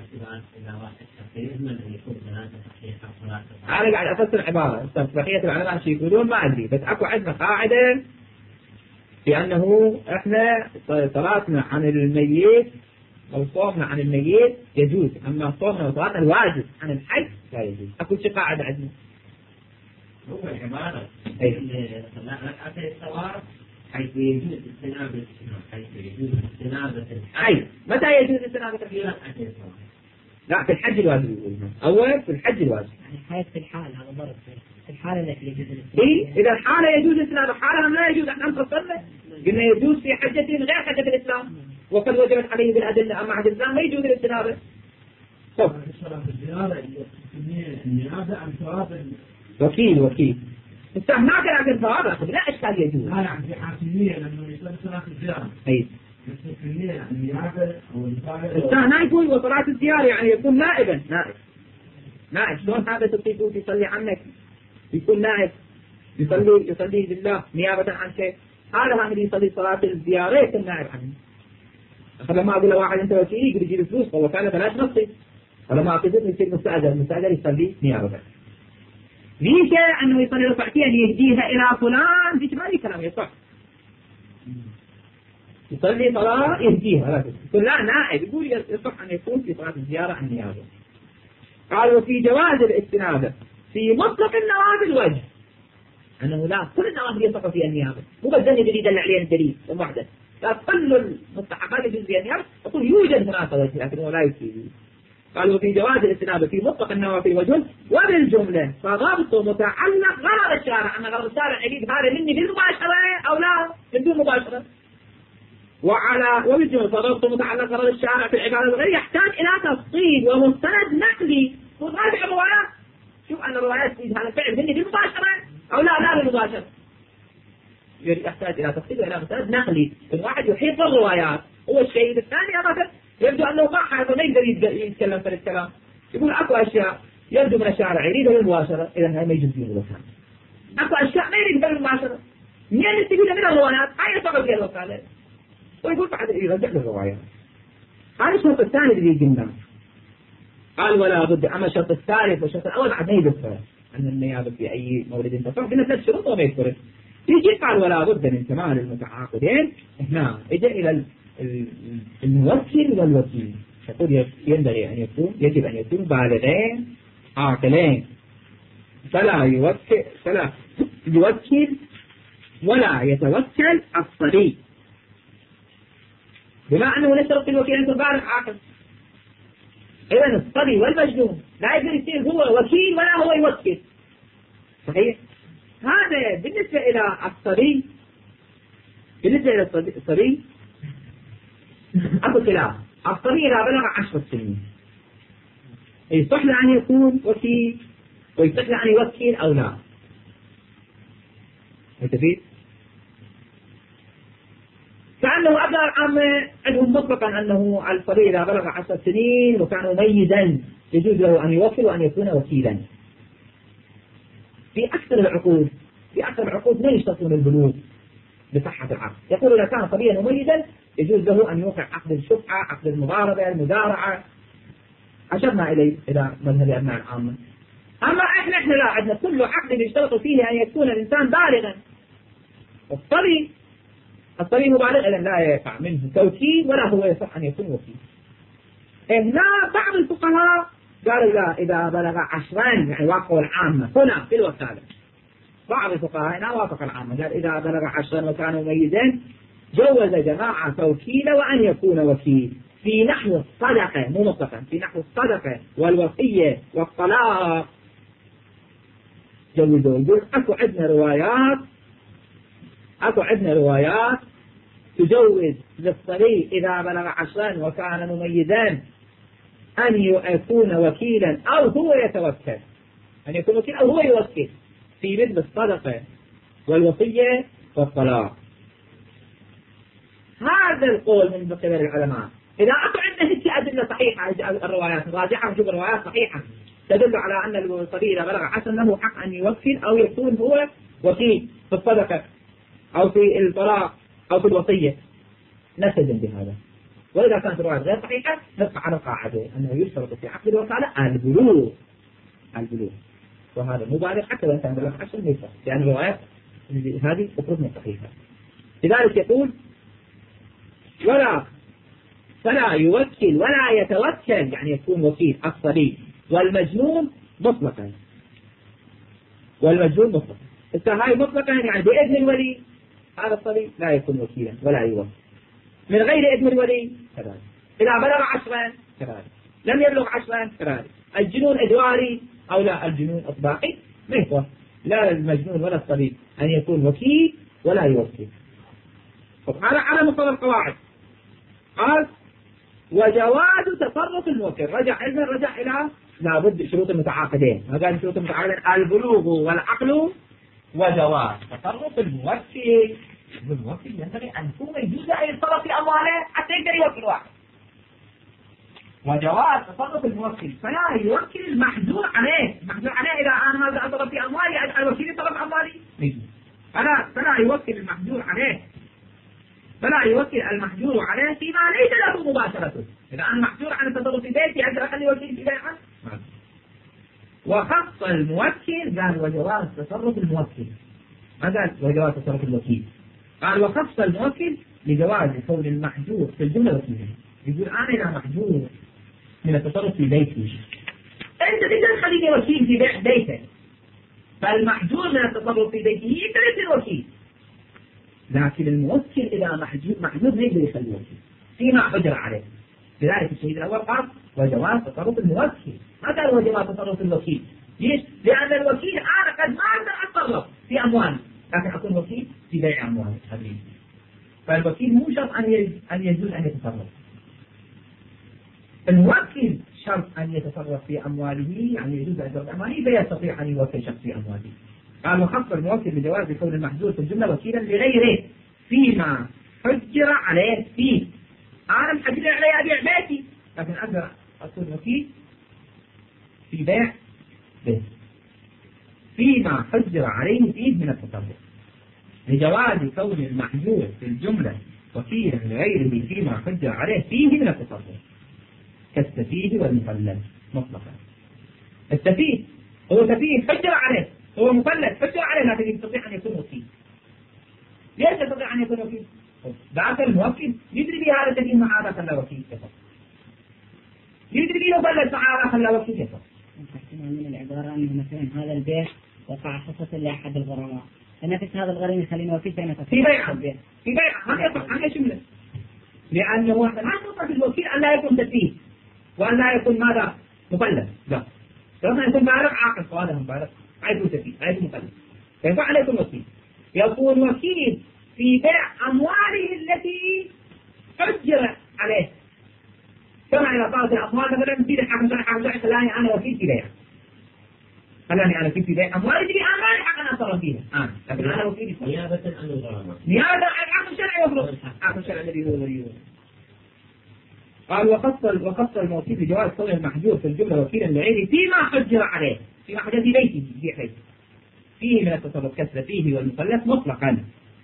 أنا قاعد أفسر عبارة بقية العلماء شيء يقولون ما أدري بس أكو عندنا قاعدة في أنه إحنا صلاتنا عن الميت أو صومنا عن الميت يجوز أما صومنا وصلاتنا الواجب عن الحج لا يجوز. أكو شيء قاعدة عندنا هو العبارة أي ركعتي الطواف حيث يجوز استنابة حيث يجوز استنابة أي متى يجوز استنابة الحج؟ لا في الحج الواجب يقولون أول في الحج الواجب يعني حيث في الحال هذا ضرب في الحالة التي يجوز الاستنابة. إيه إذا الحالة يجوز الاستنابة حالها لا يجوز احنا نفصلنا قلنا يجوز في حجة غير حجة الإسلام وقد وجبت عليه بالأدلة أما حجة الإسلام ما يجوز الاستنابة. طب وكيل وكيل استهناك لكن ثواب لا إشكال يجوز. لا يعني في حاكمية لما يصير صلاة الزيارة. أي يعني استهنا يقول وصلاة الزيارة يعني يكون نائبا نائب نائب شلون هذا تطيقون يصلي عنك يكون نائب يصلي يصلي لله نيابة عن شيء. هذا هم اللي يصلي صلاة الزيارة يكون نائب عنه. فلما أقول له واحد أنت وكيلي يقول يجيب فلوس هو كان بلاش نصي ولما أعطيته يصير مستأجر المستأجر يصلي نيابة. ليش أنه يصلي ركعتين يهديها إلى فلان ديش ما لي كلام يصح يصلي صلاة يهديها يقول لا نائب يقول يصح أن يكون في صلاة الزيارة عن النيابة. قال وفي جواز الاستنابة في مطلق النوافل وجه أنه لا كل النوافل يصح فيها النيابة مو بس الدليل يدل عليه الدليل وحده لا كل المستحقات يجوز فيها النيابة يقول يوجد هناك وجه لكنه لا يفيد. قال وفي جواز الاستنابة في مطلق النوافل وجه وبالجملة فضابطه متعلق غرض الشارع أن غرض الشارع يريد هذا مني بالمباشرة أو لا بدون مباشرة. وعلى وبالجملة فضابطه متعلق غرض الشارع في العبادة الغير يحتاج إلى تفصيل ومستند نقلي وراجع الروايات. شوف أن الروايات تريد هذا الفعل مني بالمباشرة أو لا لا بالمباشرة. يحتاج إلى تفصيل وإلى مستند نقلي. الواحد يحيط الروايات هو الشيء الثاني مثلا يبدو أنه ما حاجة ما يقدر يتكلم في الكلام يقول أكو أشياء يبدو من الشارع يريدها بالمباشرة إذا هاي ما يجوز فيه الوكالة. أكو أشياء ما يريدها بالمباشرة مين يستفيد من الروايات هاي يصعب فيها الوكالة ويقول بعد يرجع للروايات. هذا الشرط الثاني اللي قلنا قال ولا بد. أما الشرط الثالث والشرط الأول بعد ما يذكر أن النيابة في أي مورد تصح قلنا ثلاث شروط وما يذكر يجي قال ولا بد من كمال المتعاقدين. هنا إجا إلى الموكل والوكيل يقول ينبغي أن يكون يجب أن يكون بالغين عاقلين فلا يوكل فلا يوكل ولا يتوكل الصبي بما أنه نشرط في الوكيل أن يكون بالغ عاقل. إذن الصبي والمجنون لا يقدر يصير هو وكيل ولا هو يوكل صحيح. هذا بالنسبة إلى الصبي بالنسبة إلى الصبي أكو خلاف. الصبي إذا بلغ عشر سنين يصح له أن يكون وكيل ويصح له أن يوكل أو لا. متفيد كأنه أبناء العامة عندهم مطلقا أنه الصبي إذا بلغ عشر سنين وكان مميزا يجوز له أن يوكل وأن يكون وكيلا. في أكثر العقود في أكثر العقود لا يشترطون البلوغ بصحة العقد. يقول إذا كان صبيا مميزا يجوز له أن يوقع عقد الشفعة، عقد المضاربة، المزارعة. أشرنا إليه إلى مذهب أبناء العامة. أما إحنا إحنا لا عندنا كل عقد يشترط فيه أن يكون الإنسان بالغا. الصبي الصبي مبالغ إذن لا يقع منه توكيل ولا هو يصح أن يكون وكيل. هنا بعض الفقهاء قالوا لا، إذا بلغ عشرين يعني وافقوا العامة هنا في الوكالة. بعض الفقهاء هنا وافق العامة، قال إذا بلغ عشرين وكانوا مميزين جوز جماعة توكيل وأن يكون وكيل في نحو الصدقة، مو مطلقا، في نحو الصدقة والوصية والطلاق جوزوا. يقول أكو عندنا روايات أكو عندنا روايات تجوز للصبي إذا بلغ عشرين وكان مميزان أن يكون وكيلا أو هو يتوكل، أن يكون وكيل أو هو يوكل في مثل الصدقة والوصية والطلاق. هذا القول من قبل العلماء. إذا أكو عندنا هيك أدلة صحيحة، الروايات نراجعها ونشوف الروايات صحيحة تدل على أن الصبي إذا بلغ عشرين له حق أن يوكل أو يكون هو وكيل في الصدقة أو في الطلاق أو في الوصية، نلتزم بهذا. وإذا كانت الرواية غير صحيحة نبقى على القاعدة أنه يشترط في عقد الوكالة البلوغ البلوغ وهذا مبالغ حتى وإن كان بلغ عشرين ليس، لأن الروايات هذه أفرضنا صحيحة. لذلك يقول ولا فلا يوكل ولا يتوكل، يعني يكون وكيل الصبي والمجنون مطلقا. والمجنون مطلقا هاي مطلقا يعني بإذن الولي، هذا الصبي لا يكون وكيلا ولا يوكل. من غير إذن الولي كذلك. إذا بلغ عشرين كذلك، لم يبلغ عشرين كذلك. الجنون إدواري أو لا، الجنون إطباقي ما يصح لا المجنون ولا الصبي أن يكون وكيل ولا يوكل. هذا على مستوى القواعد. قال وجواز تصرف الموكل، رجع إذن رجع إلى لابد شروط المتعاقدين. ما قال شروط المتعاقدين البلوغ والعقل وجواز تصرف الموكل. الموكل ينبغي أن يكون يجوز أن يتصرف في أمواله حتى يقدر يوكل واحد. وجواز تصرف الموكل فلا يوكل المحجور عليه. المحجور عليه إذا أنا ما أتصرف في أموالي أجعل الوكيل يتصرف في أموالي يجوز. فلا فلا يوكل المحجور عليه فلا يوكل المحجور عليه فيما ليس له مباشرة. إذا أنا محجور عن التصرف في بيتي أقدر أخلي وكيل في بيعه. وخص الموكل قال وجواز تصرف الموكل، ما قال وجواز تصرف الوكيل. قال وخص الموكل لجواز كون المحجور في الجملة وكيلا. يقول أنا إذا محجور من التصرف في بيتي أنت تقدر تخليني وكيل في بيع بيتك، فالمحجور من التصرف في بيته يقدر يصير وكيل. لكن الموكل إذا محجور محجور ما يقدر يخليه وكيل فيما حجر عليه. لذلك الشهيد الأول قال وجواز تصرف الموكل، ما قال وجواز تصرف الوكيل. ليش؟ لأن الوكيل أنا قد ما أقدر أتصرف في أموالي لكن أكون وكيل في بيع أموالي. فالوكيل مو شرط أن يجوز أن يتصرف. الموكل شرط أن يتصرف في أمواله، يعني يجوز أن يتصرف في أمواله فيستطيع أن يوكل شخص في أمواله. قال وخص الموكل بجواز كون المحجور في الجملة وكيلا لغيره فيما حجر عليه فيه. أنا محجر عليه أبيع بيتي لكن أقدر أكون وكيل في بيع بيت فيما حجر عليه فيه من التصرف. لجواز كون المحجور في الجملة وكيلا لغيره فيما حجر عليه فيه من التصرف كالسفيه والمفلس مطلقا. السفيه هو سفيه حجر عليه، هو مفلس حجر عليه لكن يستطيع أن يكون وكيل. ليش يستطيع أن يكون وكيل؟ بعد الموكل يدري به هذا السفيه مع هذا خلى وكيل يفضل، يدري به مفلس مع هذا خلى وكيل يفضل. من العبارة أنه مثلا هذا البيع وقع خصوصا لأحد الغرماء، فنفس هذا الغريم يخلينا وكيل في في بيع في بيع ما يصح أن يشمله، لأنه ما يصح الوكيل أن لا يكون سفيه وأن لا يكون ماذا مفلس. لا لازم يكون بالغ عاقل صالح بالغ عايز سفيه عايز مفلس، فينفع لا يكون وكيل. يكون وكيل في بيع أمواله التي حجر عليه، كما إذا طالت الأموال مثلا في الحاكم صالح حاكم صالح خلاني أنا وكيل في بيع، خلاني أنا وكيل في بيع أموالي اللي أنا ما لي حق أن أتصرف فيها آه. لكن أنا وكيل نيابة عن الغرامة، نيابة عن الحاكم الشرعي يفرض الحاكم الشرعي الذي هو وليه. قال وخص وخص الموكيل بجواز كون المحجور في الجملة وكيلا لغيره فيما حجر عليه، فيما حجر في بيته في بيته فيه من التصرف كالسفيه والمفلس مطلقا.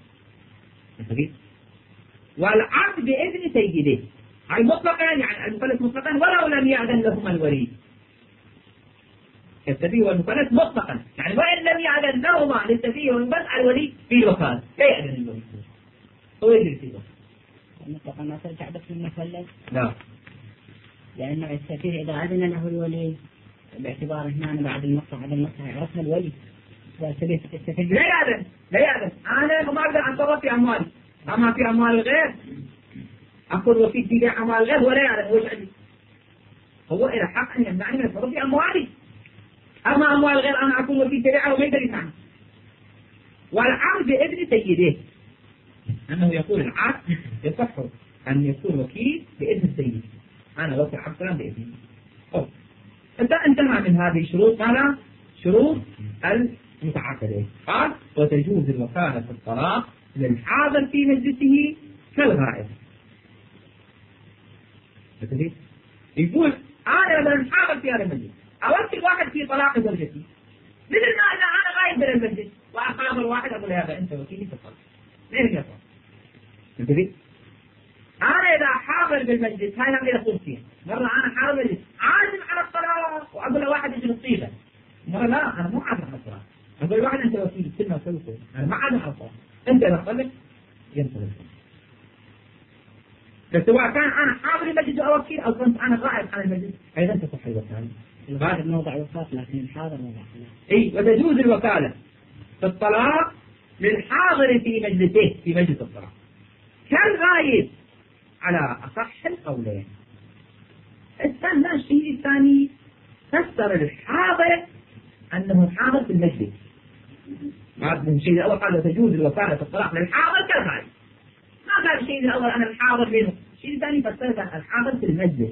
والعبد بإذن سيده، أي مطلقا يعني المفلس مطلقا ولو لم يأذن لهما الولي. كالسفيه والمفلس مطلقا يعني وإن لم يأذن لهما للسفيه والمفلس الولي في الوكالة لا يأذن الولي هو يدري فيه مطلقا ما ترجع بس المفلس. لا، لأنه السفيه إذا أذن له الولي باعتباره هنا بعد المصلحة بعد المصلحة يعرفها الولي. لا يأذن لا يأذن أنا ما أقدر أتصرف في أموالي، أما في أموال الغير أكون وكيل في بيع أموال الغير ولا يأذن. وش عندي؟ هو إلى حق أن يمنعني من التصرف في أموالي، أما أموال الغير أنا أكون وكيل في بيعه وما يقدر يمنعني. والعبد بإذن سيده، أنه يقول العبد يصح أن يكون وكيل بإذن سيده، أنا وكيل عبد سلام بإذنه. أوه. أنت انتهى من هذه الشروط. ماذا؟ شروط المتعاقدين. قال وتجوز الوكالة في الطلاق للحاضر في مجلسه كالغائب. يقول أنا مثلا حاضر في هذا المجلس أوكل واحد في طلاق زوجتي، مثل ما أنا أنا غايب من المجلس وأخابر واحد أقول هذا أنت وكيلي في الطلاق. ليه يا صاحبي؟ أنا إذا حاضر بالمجلس هاي هم يقول فيها مرة أنا حاضر بالمجلس عازم على الطلاق وأقول له واحد يجي الطيبة، مرة لا أنا مو عازم على الطلاق، أقول واحد أنت وكيل كلمة وسوي أنا ما عازم على الطلاق، أنت إذا طلق ينطلق. فسواء كان أنا حاضر المجلس أو وكيل أو كنت أنا غائب عن المجلس أيضا تصح الوكالة. الغائب موضع وفاة لكن الحاضر موضع خلاف. إي وتجوز الوكالة في الطلاق للحاضر في مجلسه في مجلس الطلاق كالغائب على أصح القولين. استنى الشيء الثاني فسر الحاضر أنه حاضر في المجلس. هذا الشيء الأول قال وتجوز الوكالة في الطلاق للحاضر كالغائب، ما قال الشيء الأول أنا الحاضر منه. الشيء الثاني فسر الحاضر في المجلس،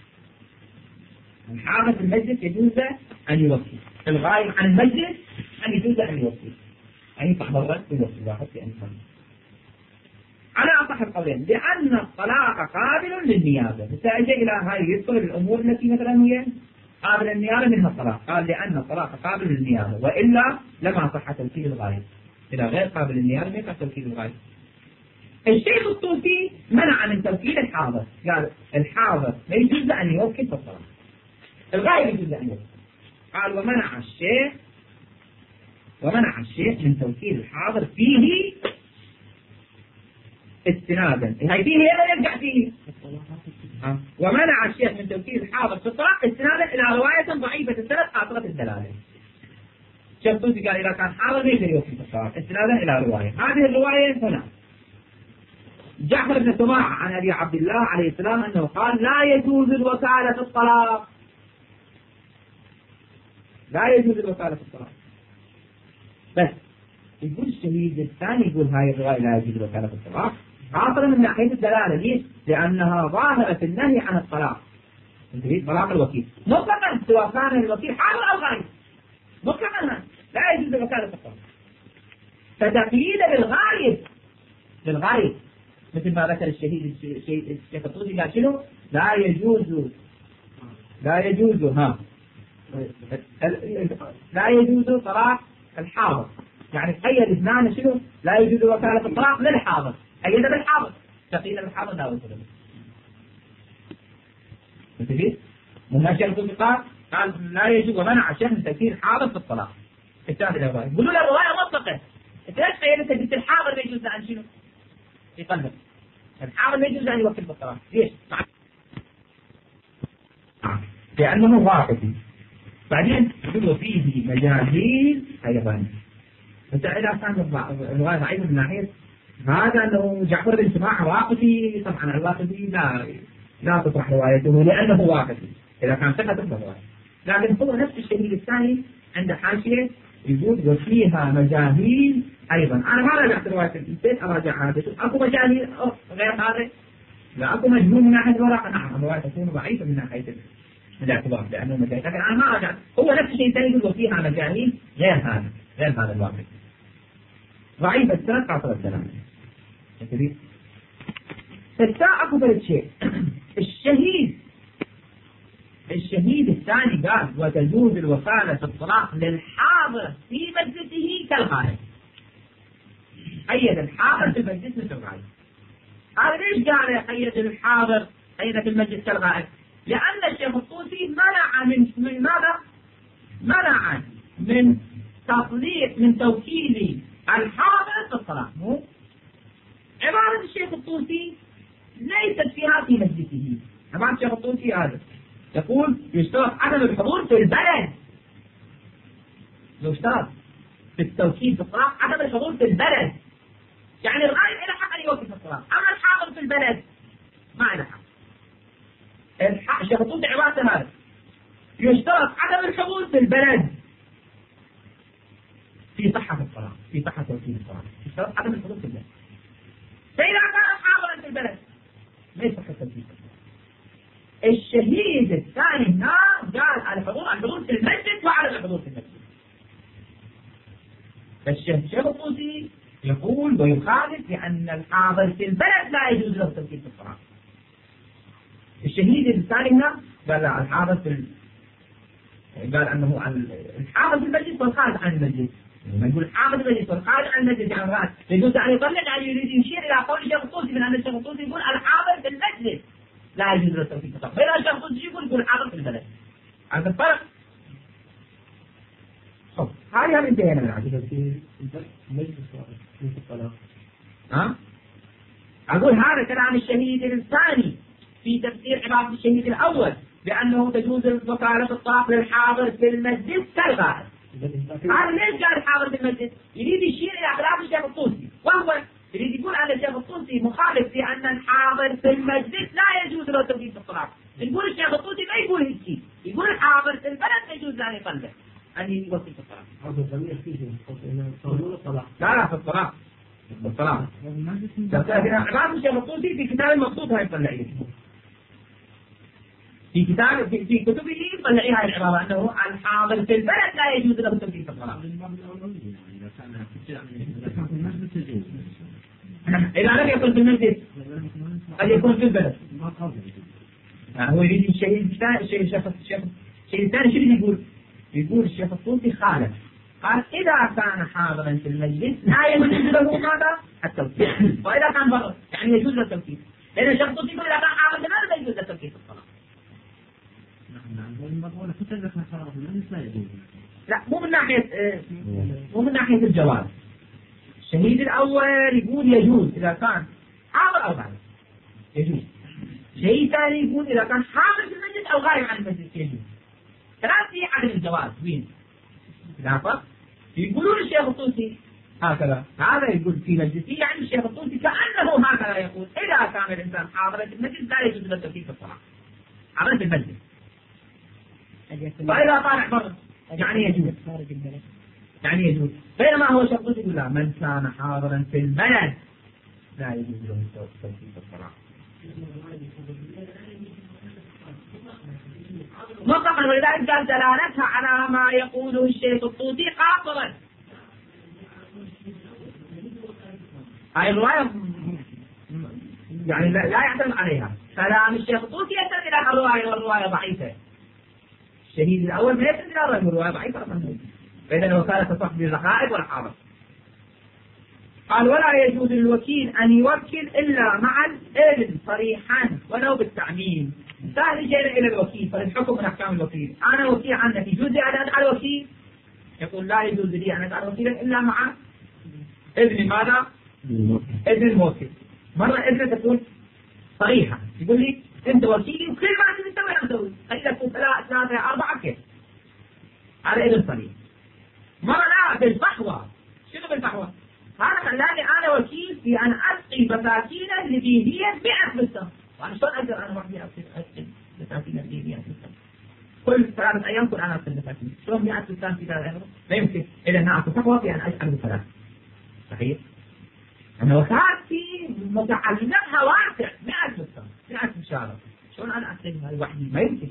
الحاضر في المجلس يجوز أن يوكل، الغائب عن المجلس أن يجوز أن يوكل، أن يفتح مرة يوكل واحد في أن على أصح القولين لأن الطلاق قابل للنيابة. فسأجي إلى هاي يدخل الأمور التي مثلا هي قابل النيابة منها الطلاق، قال لأن الطلاق قابل للنيابة وإلا لما صح توكيل الغائب. إذا غير قابل للنيابة ما يصح توكيل الغائب. الشيخ الطوفي منع من توكيل الحاضر، قال الحاضر لا يجوز أن يوكل في الطلاق، الغائب يجوز أن يوكل. قال ومنع الشيخ ومنع الشيخ من توكيل الحاضر فيه استنادا، هاي فيه هنا يرجع فيه. ومنع الشيخ من توكيل الحاضر في الطلاق استنادا إلى رواية ضعيفة السند قاصرة الدلالة. الشيخ الطوفي قال إذا كان حاضر ما يقدر يوكل في الطلاق استنادا إلى رواية، هذه الرواية هنا جعفر بن سماع عن أبي عبد الله عليه السلام أنه قال لا يجوز الوكالة في الطلاق، لا يجوز الوكالة في الطلاق. بس يقول الشهيد الثاني يقول هاي الرواية لا يجوز الوكالة في الطلاق خاصة من ناحية الدلالة. ليش؟ لأنها ظاهرة في النهي عن الطلاق، طلاق الوكيل مطلقا سواء كان الوكيل حاضر أو غائب، مطلقا لا يجوز الوكالة في الطلاق. فتقييد بالغائب بالغائب مثل ما ذكر الشهيد الشيخ الطوفي قال شنو؟ لا يجوز لا يجوز ها لا يجوز طلاق الحاضر، يعني قيد اثنان شنو؟ لا يجوز وكالة الطلاق للحاضر، قيد بالحاضر، تقييد بالحاضر لا يجوز. انتبه؟ من الشيخ الطوفي قال قال لا يجوز ومنع الشيخ من تكفير الحاضر في الطلاق. الثاني الرواية يقولوا له الرواية مطلقة، انت ليش قيدت قلت الحاضر ما يجوز عن شنو؟ في قلبك الحاضر ما يجوز أن يوكل بالطلاق. ليش؟ لأنه واقفي. بعدين يقول فيه مجاهيل أيضا. بس إذا كان الرواية ضعيفة من ناحية هذا أنه جعفر بن سماع واقفي، طبعا الواقفي لا لا تصح روايته لأنه واقفي، إذا كان ثقة تصح روايته. لكن هو نفس الشهيد الثاني عند حاشية يقول وفيها مجاهيل أيضا. أنا ما راجعت رواية الإنسان أراجع هذا، أكو مجاهيل غير هذا؟ لا أكو مجهول من ناحية الورقة، نعم الرواية تكون ضعيفة من ناحية الاعتبار لأنه مجاهيل، لكن أنا ما راجعت. هو نفس الشيء الثاني يقول وفيها مجاهيل غير هذا غير هذا الواقع ضعيف السند قاصر الدلالة. الساعة أكو ثالث شيء الشهيد الشهيد الثاني الثاني قال وتجوز الوكالة في الطلاق للحاضر في مجلسه كالغائب. قيد الحاضر في مجلس مثل الغائب. هذا ليش قال قيد الحاضر قيد في المجلس كالغائب؟ لأن الشيخ الطوسي منع من من ماذا؟ منع من تطليق من توكيل الحاضر في الطلاق. مو عبارة الشيخ الطوسي ليست فيها في مجلسه. عبارة الشيخ الطوسي هذا يقول يشترط عدم الحضور في البلد. يشترط في التوكيل في الطلاق عدم الحضور في البلد. يعني الغائب له حق أن يوكل في الطلاق، أما الحاضر في البلد ما له حق. الشيخ الطوسي عبارته هذا يشترط عدم الحضور في البلد في صحة الطلاق، في صحة توكيل الطلاق، يشترط عدم الحضور في البلد. فإذا كان حاضرا في البلد ما يصح التوكيل. الشهيد الثاني هنا قال على الحضور الحضور في المسجد وعلى الحضور في المسجد. فالشيخ الطوسي يقول ويخالف بأن الحاضر في البلد لا يجوز له التوكيل في الطلاق. الشهيد الثاني هنا قال لا الحاضر في ال... قال انه الحاضر في المسجد والخارج عن المسجد. لما يقول الحاضر في المسجد والخارج عن المسجد يعني يجوز ان يطلق يعني يريد يشير الى قول الشيخ الطوسي من ان الشيخ الطوسي يقول الحاضر في المسجد لا يجوز له التوكيل في الطلاق، بينما الشيخ الطوسي يقول يقول الحاضر في البلد. هذا الفرق. طب هذه هم انتهينا من العجيب في مجلس الطلاق. ها؟ اقول هذا كلام الشهيد الثاني في تفسير عبارة الشهيد الأول بأنه تجوز الوكالة في الطلاق للحاضر في المسجد كالغائب. هذا ليش قال الحاضر في المسجد؟ يريد يشير إلى خلاف الشيخ الطوسي، وهو يريد يقول أن الشيخ الطوسي مخالف في أن الحاضر في المسجد لا يجوز له التوكيل في الطلاق. يقول الشيخ الطوسي ما يقول هيك شيء، يقول الحاضر في البلد يجوز له أن يطلق أن يوكل في الطلاق. لا لا في الطلاق. في الطلاق. عبارة الشيخ الطوسي في كتاب المقصود هاي يطلع في كتاب في, في كتبه طلعيها العبارة أنه الحاضر في البلد لا يجوز له التوكيل في الطلاق. إذا لم يكن في المسجد قد يكون في البلد. هو يريد الشيء الثاني الشيء الشيء الشيء الثاني شو يقول؟ يقول الشيخ الطوسي خالف. قال إذا كان حاضرا في المجلس لا يجوز له ماذا؟ التوكيل. وإذا كان برا يعني يجوز له التوكيل. لأن الشيخ الطوسي يقول إذا كان حاضرا لا يجوز له التوكيل في الطلاق. لا مو من ناحية مو من ناحية الجواز. الشهيد الأول يقول يجوز إذا كان حاضر أو غائب يجوز. الشهيد الثاني يقول إذا كان حاضر في المسجد أو غائب عن المسجد يجوز. ثلاثة عدم الجواز وين؟ لا يقولون الشيخ الطوسي هكذا، هذا يقول في مجلسي يعني الشيخ الطوسي كأنه هكذا يقول إذا كان الإنسان حاضرا في المسجد لا يجوز له التوكيل في الصلاة حاضرا في المسجد. فإذا طالع برا يعني يجوز يعني يجوز. بينما هو الشيخ الطوسي يقول لا من كان حاضرا في البلد لا يجوز له التوكيل في الصلاة مطلقا. ولذلك قال دلالتها على ما يقوله الشيخ الطوسي قاصرا. هاي الرواية يعني لا يعتمد عليها. كلام الشيخ الطوسي يعتمد على الرواية والرواية ضعيفة. الشهيد الأول ما يعتمد على الرواية ضعيفة أصلا. فإذا الوكالة تصح بالرقائب والحاضر. قال ولا يجوز للوكيل أن يوكل إلا مع الإذن صريحا ولو بالتعميم. سهل جينا إلى الوكيل فالحكم من أحكام الوكيل. أنا وكيل عنك يجوز لي أن أدعى الوكيل؟ يقول لا يجوز لي أن أدعى الوكيل إلا مع إذن ماذا؟ إذن الموكل. مرة إذن تكون صريحة يقول لي أنت وكيلي وكل ما أنت تسوي أنا أسوي خليك تكون ثلاثة أربعة كيف هذا إذن صريح. مرة لا بالفحوى. شنو بالفحوى؟ هذا خلاني أنا وكيل في أن أسقي بساتينة لبيبية مئة بالسنة. وأنا شلون أقدر أنا وحدي أسقي بساتينة لبيبية بالسنة؟ كل ثلاثة أيام كل أنا أسقي بساتينة. شلون مئة بالسنة في ثلاثة أيام؟ لا يمكن. إذا أنا أعطي فحوى في أن أجعل بثلاثة. صحيح؟ أنا وكالتي متعلقها واسع مئة بالسنة. مئة مشارة. شلون أنا أسقيها لوحدي؟ ما يمكن.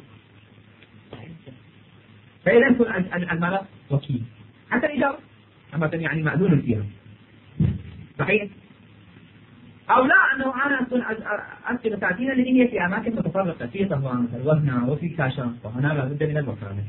فإذا يكون المرأة وكيل. حتى الإجابة. أما يعني مأذون فيها. صحيح؟ أو لا أنه أنا أكون أرسل بساتين التي هي في أماكن متفرقة في طهران الوهنة وفي كاشان وهنا لا بد من الوكالة.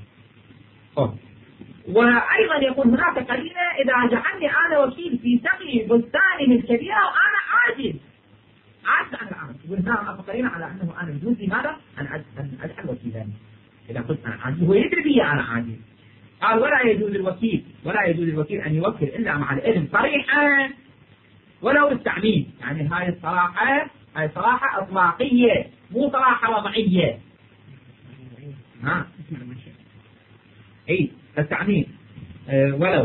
وأيضا يكون هناك قرينة إذا جعلني أنا وكيل في سقي بستانه الكبيرة وأنا عاجز عاجز عن العمل، يقول نعم أكو قرينة على أنه أنا يجوز لي ماذا؟ أن أجعل وكيلا إذا قلت أنا عاجز هو يدري بي أنا عاجز. قال ولا يجوز الوكيل ولا يجوز الوكيل أن يوكل إلا مع الإذن صريحا ولو بالتعميم، يعني هاي الصراحة هاي صراحة إطلاقية مو صراحة وضعية. ها اي التعميم أه ولو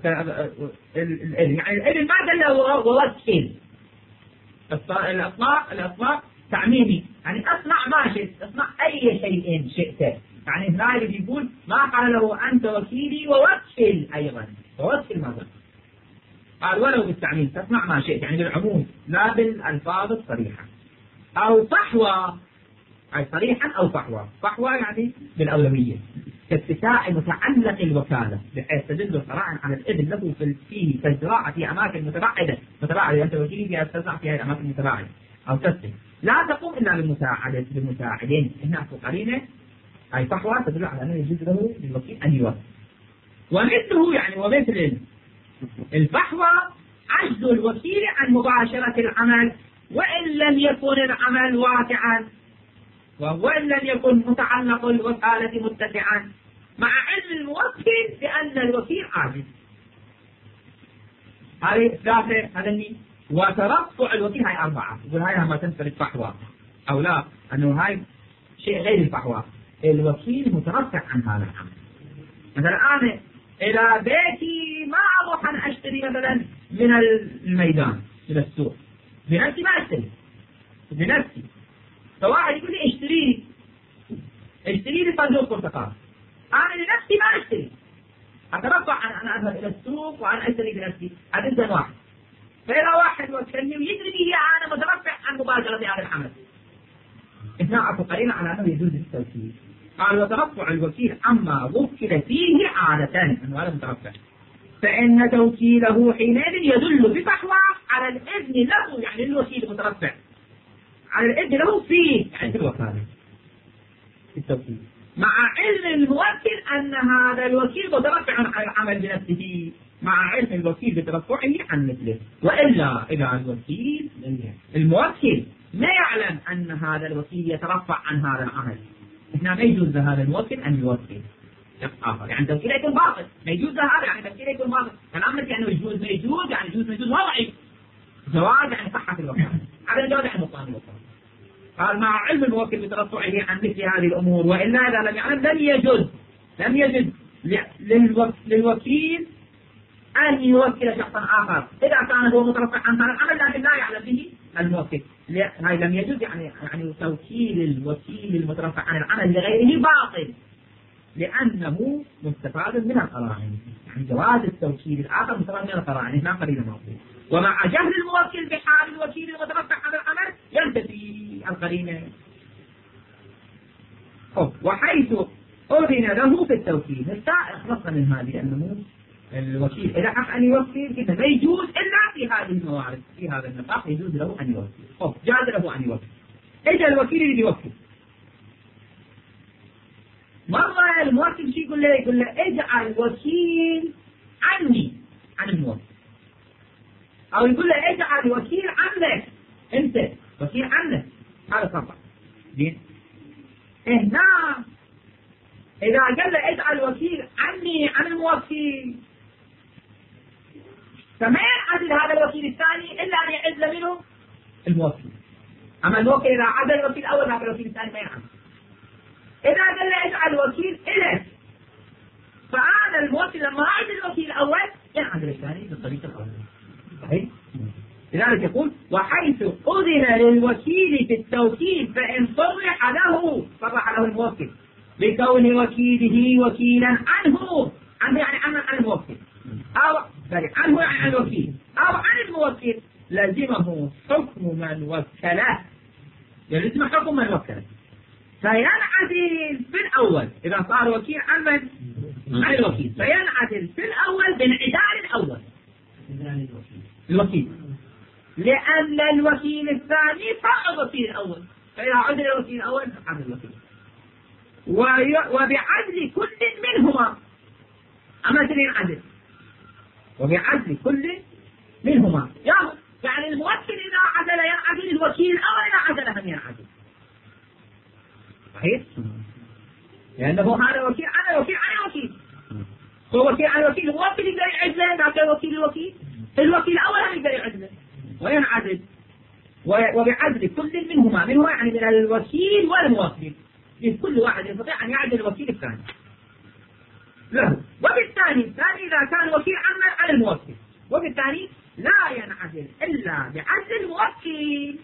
يعني الإذن ما دل ووكل. الإطلاق الإطلاق تعميمي يعني أصنع ما شئت، أصنع أي شيء شئت، يعني هنا يقول ما قال له أنت وكيلي ووكل أيضا ووكل ماذا؟ قال ولو بالتعميم تصنع ما شئت، يعني بالعموم لا بالألفاظ الصريحة. أو صحوة أي صريحا أو صحوة، صحوة يعني بالأولوية كاتساع متعلق الوكالة بحيث تدل صراحا على الإذن له فيه كالزراعة في أماكن متباعدة متباعدة أنت وكيلي فيها تزرع في هذه الأماكن المتباعدة أو تسلم لا تقوم إلا بالمساعدة بالمساعدين. هنا قرينة أي صحوة تدل على أنه يجوز له للوكيل أن يوكل. ومثله يعني ومثل الفحوى عجز الوكيل عن مباشرة العمل وإن لم يكن العمل واقعا وإن لم يكن متعلق الوكالة متسعا مع علم الموكل بأن الوكيل عاجز. هذه ثلاثة هذني وترفع الوكيل هاي أربعة. يقول هاي ما تنفرد فحوى أو لا أنه هاي شيء غير الفحوى. الوكيل مترفع عن هذا العمل. مثلا أنا إلى بيتي ما أروح أن أشتري مثلا من الميدان من السوق بنفسي ما أشتري بنفسي، فواحد يقول لي اشتري اشتري لي صندوق برتقال، أنا لنفسي ما أشتري أترفع عن أن أذهب إلى السوق وأن أشتري بنفسي. هذا إنسان واحد. فإذا واحد وكلني ويدري به أنا مترفع عن مباشرة هذا العمل. إثناء أكو قرينة على أنه يجوز التوكيل. قال وترفع الوكيل عما وكل فيه عادة أنه هذا مترفع فإن توكيله حينئذ يدل بفحوى على الإذن له، يعني الوكيل مترفع على الإذن له فيه يعني في الوكالة التوكيل مع علم الموكل أن هذا الوكيل مترفع عن العمل بنفسه مع علم الوكيل بترفعه عن مثله. وإلا إذا الوكيل الموكل ما يعلم أن هذا الوكيل يترفع عن هذا العمل إحنا ما يجوز لهذا الموكل أن يوكل آخر، يعني توكيله يكون باطل ما يجوز لهذا، يعني توكيله يكون باطل. كلامنا يعني يجوز ما يجوز يعني يجوز ما يجوز وضعي جواز يعني صحة الوكالة هذا الجواز يعني مقام الوكالة. قال مع علم الموكل بترفعه عن مثل هذه الأمور وإلا إذا لم يعلم لم يجوز لم يجوز للوكيل أن يوكل شخصا آخر إذا كان هو مترفع عن هذا العمل لكن لا يعلم به الموكل. هاي لم يجوز يعني يعني توكيل الوكيل المترفع عن العمل لغيره باطل لأنه مستفاد من القرائن، يعني جواز التوكيل الآخر مستفاد من القرائن هنا قرينة موجودة. ومع جهل الموكل بحال الوكيل المترفع عن العمل ينتفي القرينة. وحيث أذن له في التوكيل السائق خلصنا من هذه أنه الوكيل إذا حق أن يوكل كذا ما يجوز إلا في هذه الموارد في هذا النطاق يجوز له أن يوكل. جاز له أن يوكل. إجا الوكيل اللي يوكل مرة الموكل شيء يقول له يقول له اجعل وكيل عني عن الموكل، أو يقول له اجعل وكيل عنك أنت وكيل عنك. هذا خطأ. زين هنا إذا قال له اجعل وكيل عني عن الموكل فما يعزل هذا الوكيل الثاني إلا أن يعزل منه الموكل. أما الموكل إذا عزل الوكيل الأول هذا الوكيل الثاني ما يعزل. إذا قال له اجعل وكيل إلك فهذا الموكل لما عزل الوكيل الأول ينعزل الثاني بالطريقة الأولى. صحيح؟ لذلك يقول وحيث أذن للوكيل في التوكيل فإن صرح له صرح له الموكل بكون وكيله وكيلا عنه عنه يعني عن عن الموكل أو عنه يعني عن الوكيل أو عن الموكل لزمه حكم من وكله، يلزم حكم من وكله فينعزل في الأول إذا صار وكيل عن من؟ عن الوكيل فينعزل في الأول بانعزال الأول الوكيل لأن الوكيل الثاني فرع الوكيل الأول، فإذا عدل الوكيل الأول عدل الوكيل، وبعدل كل منهما. أما ترين عدل وبعدل كل منهما، يعني الموكل إذا عدل ينعدل، الوكيل الأول إذا عدل هم ينعدل. صحيح؟ لأنه هذا وكيل على وكيل على وكيل، هو وكيل على وكيل، الموكل يقدر يعدله، لكن وكيل الوكيل الوكيل الأول هم يقدر يعدله وينعدل، وبعدل كل منهما، منهما يعني من الوكيل والموكل، كل واحد يستطيع أن يعدل الوكيل الثاني له. وبالتالي الثاني إذا كان وكيل عنه على الموكل، وبالتالي لا ينعدل إلا بعدل الموكل.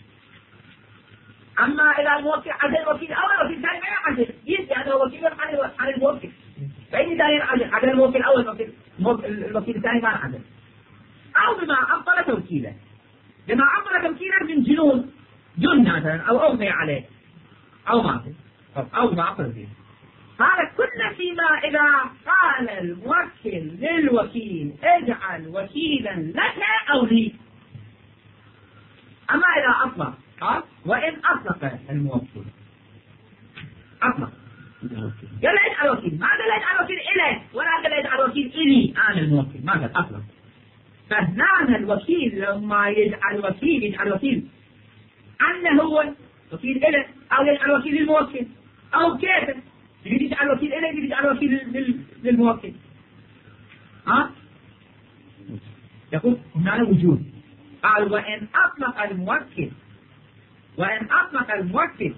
أما إذا الموكل عدل الوكيل الأول، الوكيل الثاني ما يعدل، يجي هذا وكيل على الموكل، فإن ثاني ينعدل عدل الموكل الأول، الوكيل الثاني ما ينعدل. أو بما أبطل توكيله، بما أبطل توكيله من جنون، جن مثلا أو أغمي عليه أو مات أو ما أبطل فيه، هذا كله فيما إذا قال الموكل للوكيل اجعل وكيلا لك أو لي. أما إذا أطلق قال وإن أطلق الموكل أطلق قال اجعل وكيل، ما قال اجعل وكيل إليه ولا قال اجعل وكيل إلي أنا الموكل، ما قال أطلق. فهنا الوكيل لما يجعل وكيل يجعل وكيل عنه هو وكيل إليه، أو يجعل وكيل للموكل، أو كيف يريد يجعل وكيل إليه يريد يجعل وكيل للموكل. ها يقول هنا وجود. قال وإن أطلق الموكل وإن أطلق الموكل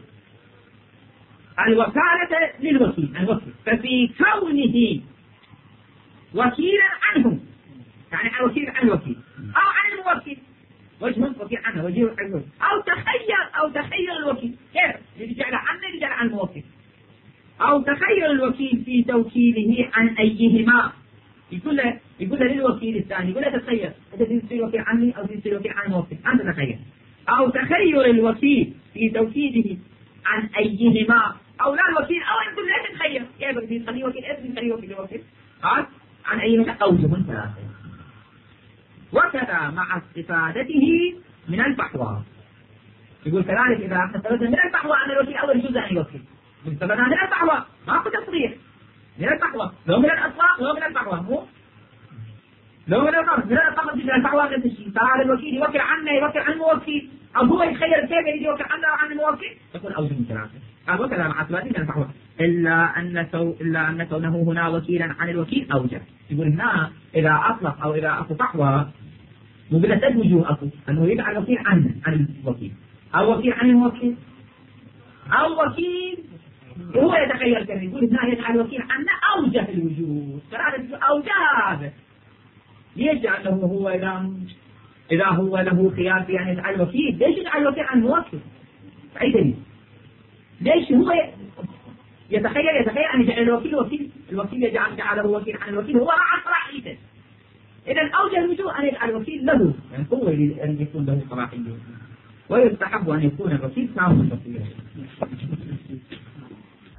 الوكالة للوكيل الوكيل، ففي كونه وكيلا عنه، يعني الوكيل عن الوكيل أو عن الموكل، وجه وكيل عنه وجه عن الوكيل، أو تخير أو تخير الوكيل، كيف يجعل عنه يجعل عن الموكل، أو تخير الوكيل في توكيله عن أيهما. يقول له يقول له للوكيل الثاني، يقول له تخير أنت تصير وكيل عني أو تصير وكيل عن الموكل، أنت تخير. أو تخير الوكيل في توكيله عن أيهما، أو لا الوكيل أو يقول له تخير كيف تخلي وكيل إيه تخلي وكيل الوكيل قال عن أيهما أوجه ثلاثة. وكذا مع استفادته من الفحوى، يقول كذلك إذا احنا استفدنا من الفحوى أن الوكيل أول جزء عن الوكيل، استفدنا من الفحوى ماكو تصريح من الفحوى، لو من الأطلاق لو من الفحوى، مو لو من القرض من القرض من الفحوى غير الشيء. فهذا الوكيل يوكل عنه يوكل عن الموكل، أو هو يخير كيف يجي يوكل عنه وعن الموكل، يكون أوجه من ثلاثة. قال وكذا مع استفادته من الفحوى إلا أن سو إلا أن كونه هنا وكيلا عن الوكيل أوجه. يقول هنا إذا أطلق أو إذا أكو فحوى مبلا تد وجوه أكو أنه يجعل الوكيل عنه عن الوكيل، أو وكيل عن الموكل، أو وكيل هو يتخيل كذا. يقول هنا يجعل الوكيل عنه أوجه الوجوه، ثلاثة أوجه. هذا ليش؟ لأنه هو إذا إذا هو له خيار في أن يجعل الوكيل، ليش يجعل الوكيل عن الموكل؟ أي دليل؟ ليش هو يتخيل يتخيل أن يجعل الوكيل وكيل، الوكيل يجعل جعله وكيل عن الوكيل، هو راح صلاحيته. إذا أوجه الوجوه أن يجعل الوكيل له، يعني هو أن يكون له صلاحية، ويستحب أن يكون الوكيل سامي الوكيل.